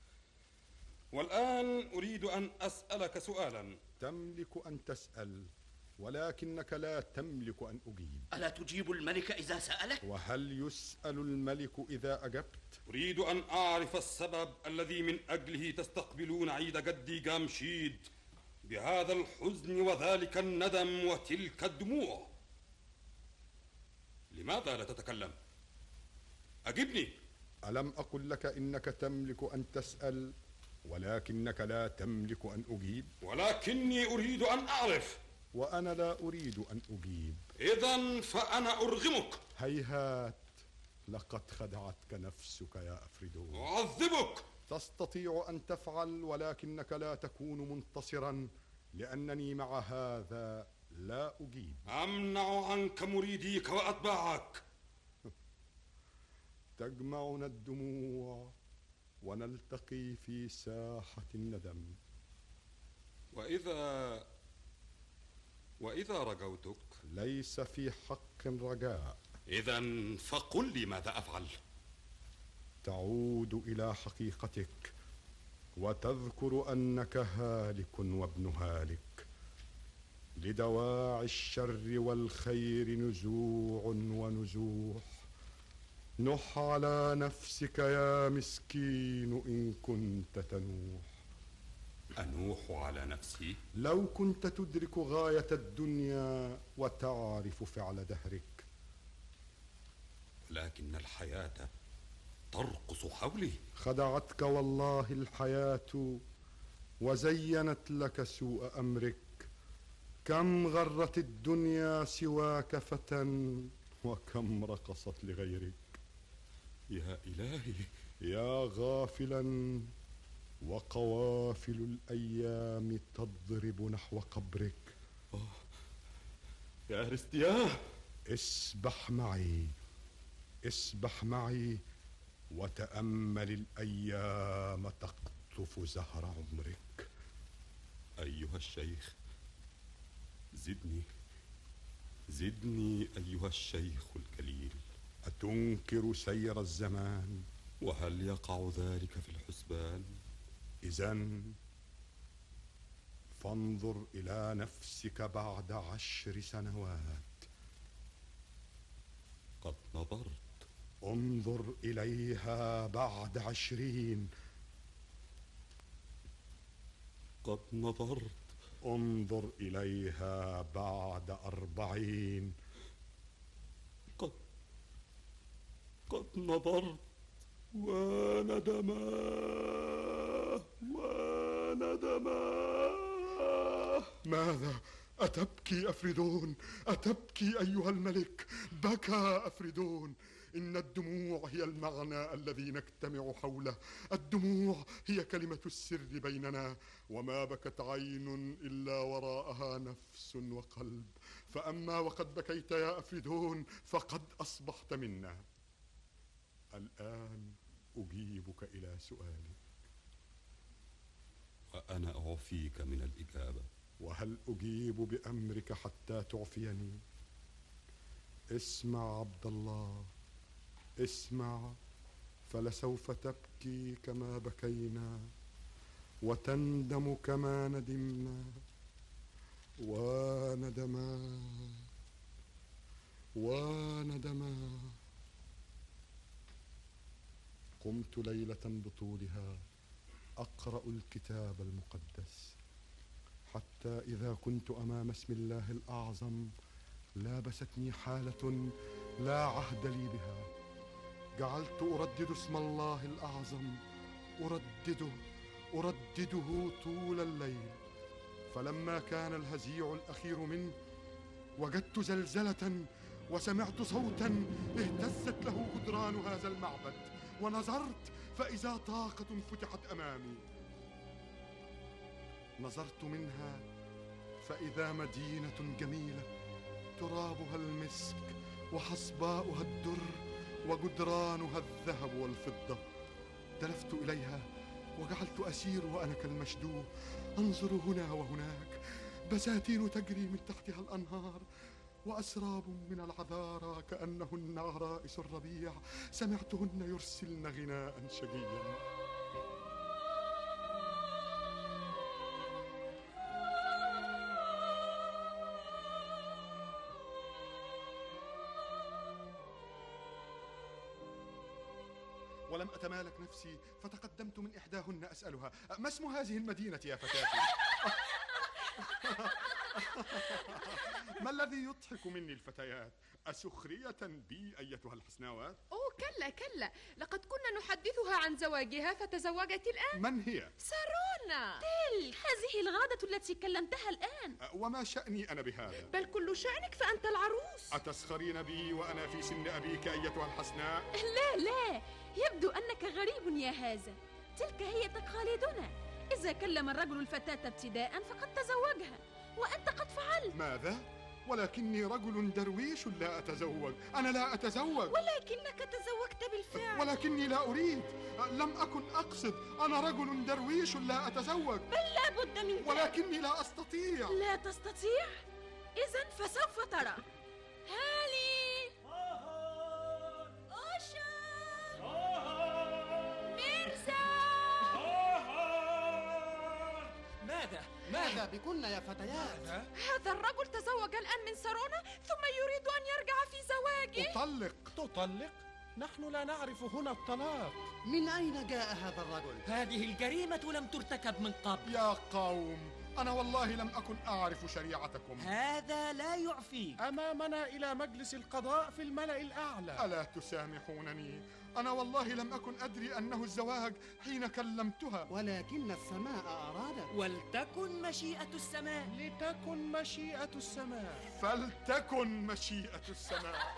والآن أريد أن أسألك سؤالا. تملك أن تسأل، ولكنك لا تملك أن أجيب. ألا تجيب الملك إذا سألك؟ وهل يسأل الملك إذا أجبت؟ أريد أن أعرف السبب الذي من أجله تستقبلون عيد جدي جامشيد بهذا الحزن وذلك الندم وتلك الدموع. لماذا لا تتكلم؟ أجبني. ألم أقل لك إنك تملك أن تسأل ولكنك لا تملك أن أجيب؟ ولكني أريد أن أعرف. وأنا لا أريد أن أجيب. إذن فأنا أرغمك. هيهات، لقد خدعتك نفسك يا أفريدون. أعذبك. تستطيع أن تفعل ولكنك لا تكون منتصرا، لأنني مع هذا لا أجيب. أمنع عنك مريديك وأتباعك. تجمعنا الدموع ونلتقي في ساحة الندم. وإذا وإذا رجوتك؟ ليس في حق رجاء. إذن فقل لي ماذا أفعل. تعود إلى حقيقتك وتذكر أنك هالك وابن هالك. لدواعي الشر والخير نزوع ونزوح. نح على نفسك يا مسكين إن كنت تنوح. أنوح على نفسي؟ لو كنت تدرك غاية الدنيا وتعرف فعل دهرك. لكن الحياة ترقص حولي. خدعتك والله الحياة وزينت لك سوء أمرك. كم غرت الدنيا سواك فتى وكم رقصت لغيرك. يا إلهي، يا غافلا، وقوافل الأيام تضرب نحو قبرك. أوه. يا أرستيا، اسبح معي، اسبح معي وتأمل الأيام تقطف زهر عمرك. أيها الشيخ، زدني زدني أيها الشيخ الكليل. أتنكر سير الزمان؟ وهل يقع ذلك في الحسبان؟ إذن فانظر إلى نفسك بعد عشر سنوات. قد نظرت انظر إليها بعد عشرين. قد نظرت. انظر إليها بعد أربعين. قد قد نظرت وندما وندما. ماذا؟ أتبكي أفريدون؟ أتبكي أيها الملك؟ بكى أفريدون. إن الدموع هي المعنى الذي نجتمع حوله. الدموع هي كلمة السر بيننا، وما بكت عين إلا وراءها نفس وقلب. فأما وقد بكيت يا أفريدون فقد أصبحت منا. الآن أجيبك إلى سؤالك. وأنا أعفيك من الإجابة. وهل أجيب بأمرك حتى تعفيني؟ اسمع عبد الله، اسمع، فلسوف تبكي كما بكينا وتندم كما ندمنا. وندما وندما. قمت ليلة بطولها أقرأ الكتاب المقدس، حتى إذا كنت أمام اسم الله الأعظم لابستني حالة لا عهد لي بها. جعلت أردد اسم الله الأعظم، أردده أردده طول الليل. فلما كان الهزيع الأخير منه وجدت زلزلة وسمعت صوتا اهتزت له جدران هذا المعبد، ونظرت فإذا طاقة فتحت أمامي. نظرت منها فإذا مدينة جميلة ترابها المسك وحصباؤها الدر وجدرانها الذهب والفضة. دلفت إليها وجعلت أسير وأنا كالمشدوه أنظر هنا وهناك. بساتين تجري من تحتها الأنهار، وأسراب من العذارى كأنهن عرائس الربيع سمعتهن يرسلن غناء شجيا. ولم أتمالك نفسي فتقدمت من إحداهن أسألها: ما اسم هذه المدينة يا فتاتي؟ ما الذي يضحك مني الفتيات؟ أسخرية بي أيتها الحسناوات؟ أوه كلا كلا، لقد كنا نحدثها عن زواجها فتزوجت الآن. من هي؟ سارونا. تلك هذه الغادة التي كلمتها الآن. وما شأني أنا بهذا؟ بل كل شأنك فأنت العروس. أتسخرين بي وأنا في سن أبيك أيتها الحسناء؟ لا لا، يبدو أنك غريب يا هذا. تلك هي تقاليدنا، إذا كلم الرجل الفتاة ابتداء فقد تزوجها، وأنت قد فعلت. ماذا؟ ولكني رجل درويش لا أتزوج. أنا لا أتزوج. ولكنك تزوجت بالفعل. ولكني لا أريد، لم أكن أقصد. أنا رجل درويش لا أتزوج. بل لا بد من ذلك. ولكني لا أستطيع. لا تستطيع؟ إذن فسوف ترى. هالي، أوشا، ميرزا. ماذا؟ ماذا بكن يا فتيات؟ هذا الرجل تزوج الآن من سارونا ثم يريد أن يرجع في زواجه. أطلق. تطلق؟ نحن لا نعرف هنا الطلاق. من أين جاء هذا الرجل؟ هذه الجريمة لم ترتكب من قبل. يا قوم، أنا والله لم أكن أعرف شريعتكم. هذا لا يعفيك. أمامنا إلى مجلس القضاء في الملأ الأعلى. ألا تسامحونني؟ أنا والله لم أكن أدري أنه الزواج حين كلمتها. ولكن السماء أرادت. ولتكن مشيئة السماء. لتكن مشيئة السماء. فلتكن مشيئة السماء.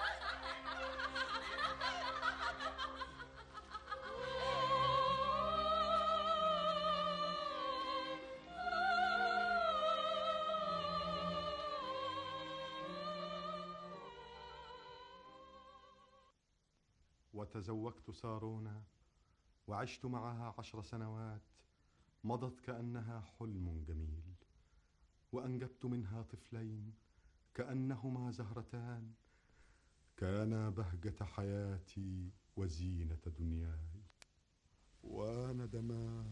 وتزوجت سارونا وعشت معها عشر سنوات مضت كأنها حلم جميل، وأنجبت منها طفلين كأنهما زهرتان كانا بهجة حياتي وزينة دنياي. وندما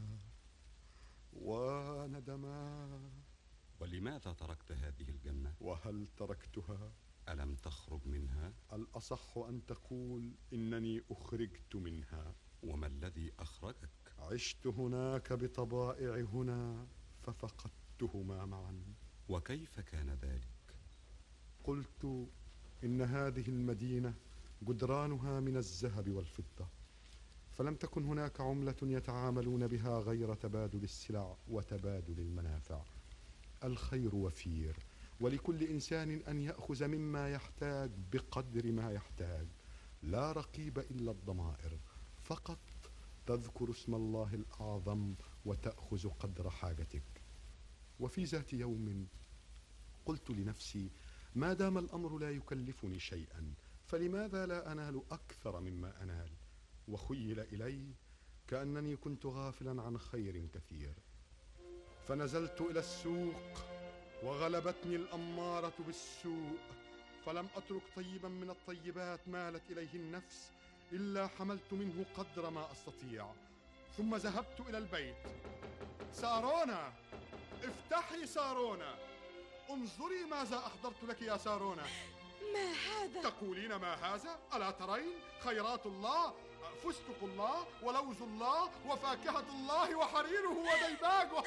وندما. ولماذا تركت هذه الجنة؟ وهل تركتها؟ ألم تخرج منها؟ الأصح أن تقول إنني أخرجت منها. وما الذي أخرجك؟ عشت هناك بطبائع هنا ففقدتهما معا. وكيف كان ذلك؟ قلت إن هذه المدينة جدرانها من الذهب والفضة، فلم تكن هناك عملة يتعاملون بها غير تبادل السلع وتبادل المنافع. الخير وفير، ولكل إنسان أن يأخذ مما يحتاج بقدر ما يحتاج. لا رقيب إلا الضمائر، فقط تذكر اسم الله الأعظم وتأخذ قدر حاجتك. وفي ذات يوم قلت لنفسي: ما دام الأمر لا يكلفني شيئا فلماذا لا أنال أكثر مما أنال؟ وخيل إلي كأنني كنت غافلا عن خير كثير، فنزلت إلى السوق وغلبتني الأمارة بالسوء، فلم أترك طيبا من الطيبات مالت إليه النفس إلا حملت منه قدر ما أستطيع، ثم ذهبت إلى البيت. سارونا، افتحي سارونا، انظري ماذا أحضرت لك يا سارونا. ما هذا؟ تقولين ما هذا؟ ألا ترين؟ خيرات الله، فستق الله، ولوز الله، وفاكهة الله، وحريره وديباجه.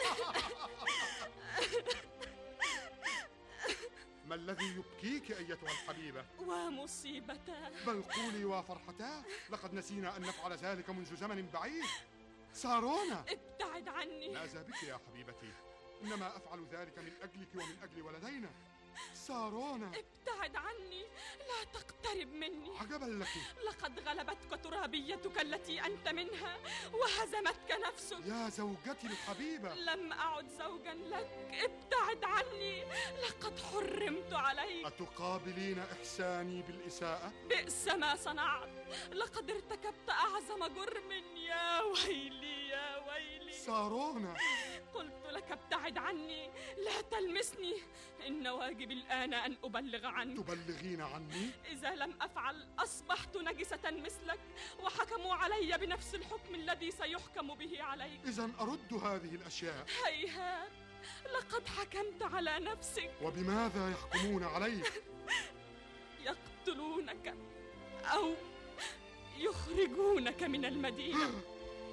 ما الذي يبكيك أيتها الحبيبة؟ ومصيبتاه. بل قولي وفرحتاه، لقد نسينا أن نفعل ذلك منذ زمن بعيد. سارونا، ابتعد عني. ماذا بك يا حبيبتي؟ إنما أفعل ذلك من أجلك ومن أجل ولدينا. سارونا، ابتعد عني، لا تقترب مني. عجبا لك، لقد غلبتك ترابيتك التي أنت منها وهزمتك نفسك. يا زوجتي الحبيبة، لم أعد زوجا لك، ابتعد عني، لقد حرمت عليك. أتقابلين إحساني بالإساءة؟ بئس ما صنعت، لقد ارتكبت أعظم جرم. يا ويلي يا ويلي. سارونا، قلت لك ابتعد عني، لا تلمسني، إن واجبي الآن أن أبلغ عنك. تبلغين عني؟ إذا لم أفعل أصبحت نجسة مثلك، وحكموا علي بنفس الحكم الذي سيحكم به عليك. إذا أرد هذه الأشياء. هيهات، لقد حكمت على نفسك. وبماذا يحكمون عليك؟ يقتلونك أو يخرجونك من المدينة.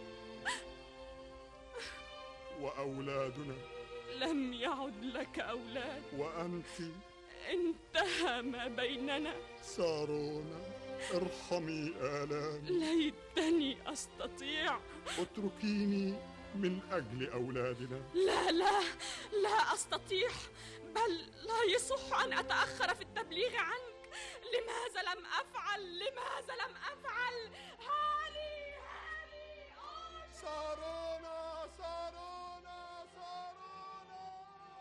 وأولادنا؟ لم يعد لك أولاد. وأنت؟ انتهى ما بيننا. سارونا، ارحمي آلامي. ليتني أستطيع. اتركيني من أجل أولادنا. لا لا لا أستطيع، بل لا يصح أن أتأخر في التبليغ عنك. لماذا لم أفعل؟ لماذا لم أفعل؟ هالي هالي أوه. سارونا، سارونا، سارونا.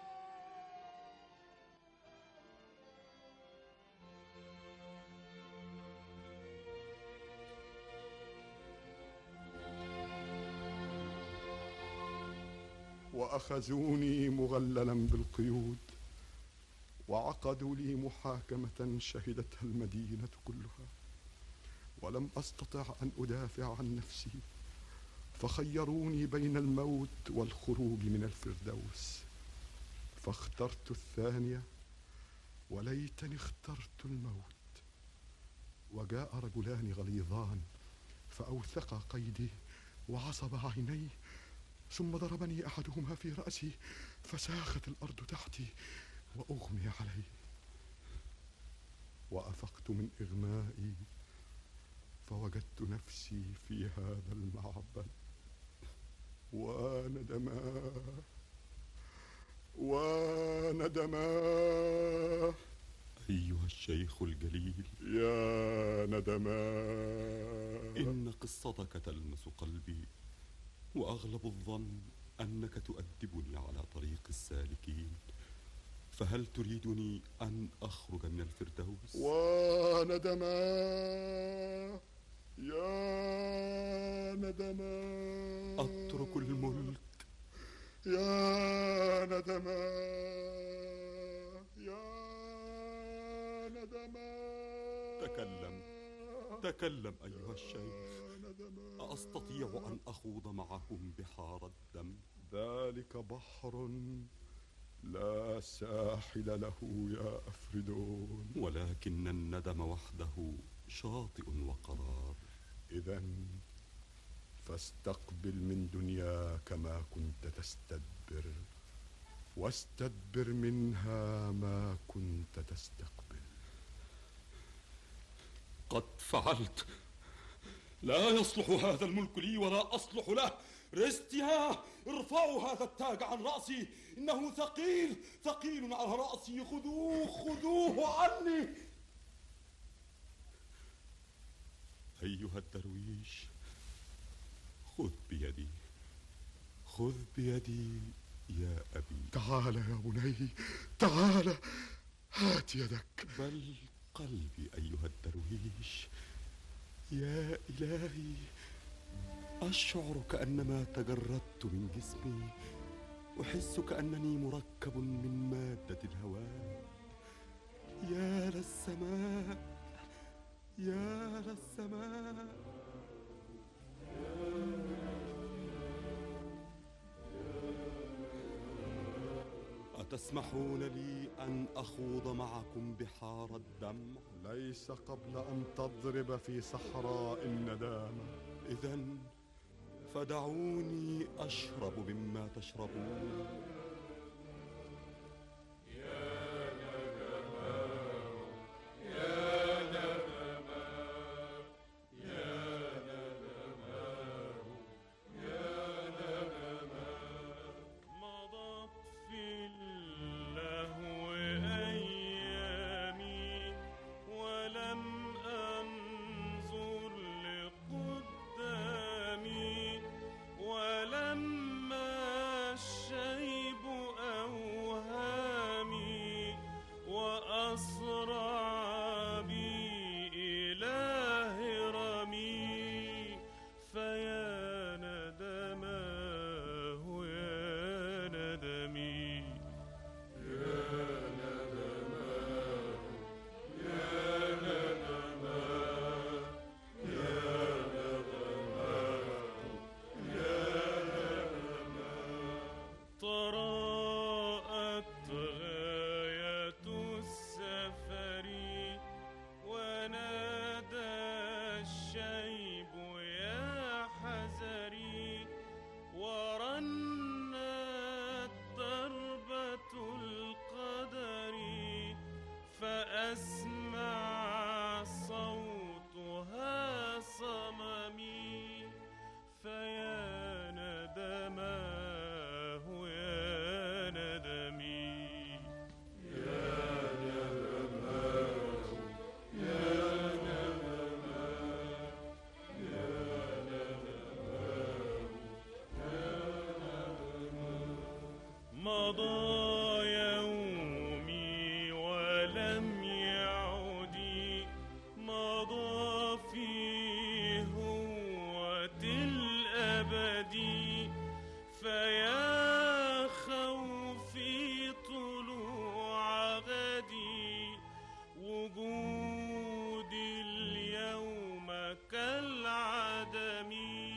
وأخذوني مغللا بالقيود وعقدوا لي محاكمة شهدتها المدينة كلها، ولم أستطع أن أدافع عن نفسي، فخيروني بين الموت والخروج من الفردوس، فاخترت الثانية، وليتني اخترت الموت. وجاء رجلان غليظان فأوثقا قيدي وعصب عيني، ثم ضربني أحدهما في رأسي فساخت الأرض تحتي وأغمي علي، وأفقت من إغمائي فوجدت نفسي في هذا المعبد. وندما وندما أيها الشيخ الجليل، يا ندما، إن قصتك تلمس قلبي، وأغلب الظن أنك تؤدبني على طريق السالكين، فهل تريدني أن أخرج من الفردوس؟ وندما يا ندما، أترك الملك يا ندما، يا ندما. تكلم تكلم أيها الشيخ، أستطيع أن أخوض معهم بحار الدم؟ ذلك بحر لا ساحل له يا أفريدون، ولكن الندم وحده شاطئ وقرار. إذن فاستقبل من دنياك ما كنت تستدبر، واستدبر منها ما كنت تستقبل. قد فعلت. لا يصلح هذا الملك لي ولا أصلح له. ريستيا، ارفعوا هذا التاج عن رأسي، إنه ثقيل ثقيل على رأسي. خذوه خذوه عني. أيها الدرويش، خذ بيدي خذ بيدي يا أبي. تعال يا بني، تعال، هات يدك. بل قلبي أيها الدرويش. يا إلهي، أشعر كأنما تجردت من جسمي، أحس كأنني مركب من مادة الهواء. يا للسماء يا للسماء. أتسمحون لي أن أخوض معكم بحار الدمع؟ ليس قبل أن تضرب في صحراء الندامة. إذن فدعوني أشرب مما تشربون. مضى يومي ولم يعد، مضى في هوة الأبد. فيا خوفي طلوع غدي، وجودي اليوم كالعدم.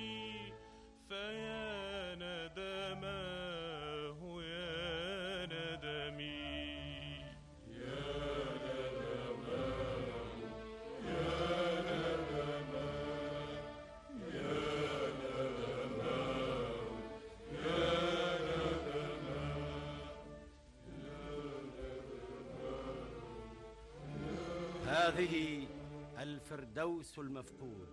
فيا ندماه يا ندمي، يا ندماه يا ندماه يا ندماه يا ندماه. هذه الفردوس المفقود.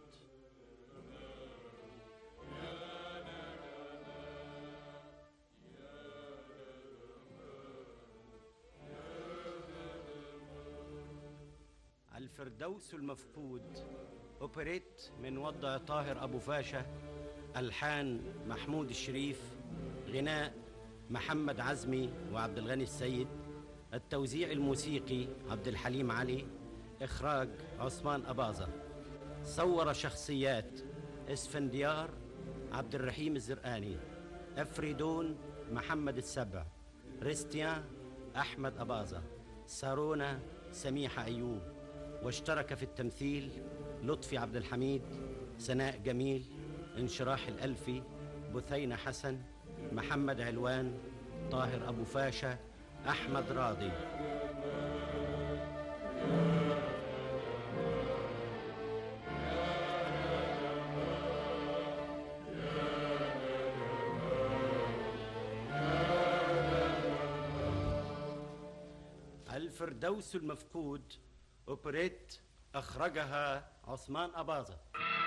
الفردوس المفقود أوبريت من وضع طاهر أبو فاشا، ألحان محمود الشريف، غناء محمد عزمي وعبد الغني السيد، التوزيع الموسيقي عبد الحليم علي، إخراج عثمان أباظة. صور شخصيات: اسفنديار عبد الرحيم الزرقاني، أفريدون محمد السبع، ريستيان أحمد أباظة، سارونا سميحة أيوب. واشترك في التمثيل لطفي عبد الحميد، سناء جميل، انشراح الألفي، بثينة حسن، محمد علوان، طاهر أبو فاشا، أحمد راضي. الفردوس المفقود أوبريت أخرجها عثمان أباظة.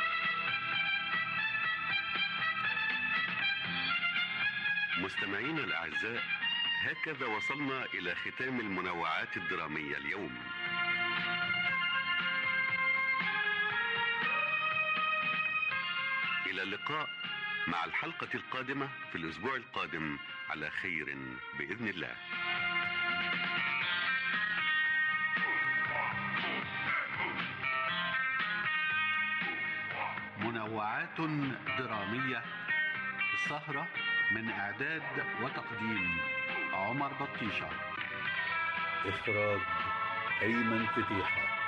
مستمعينا الأعزاء، هكذا وصلنا إلى ختام المنوعات الدرامية اليوم. إلى اللقاء مع الحلقة القادمة في الأسبوع القادم على خير بإذن الله. منوعات درامية، السهرة من إعداد وتقديم عمر بطيشة، إخراج أيمن فتيحة.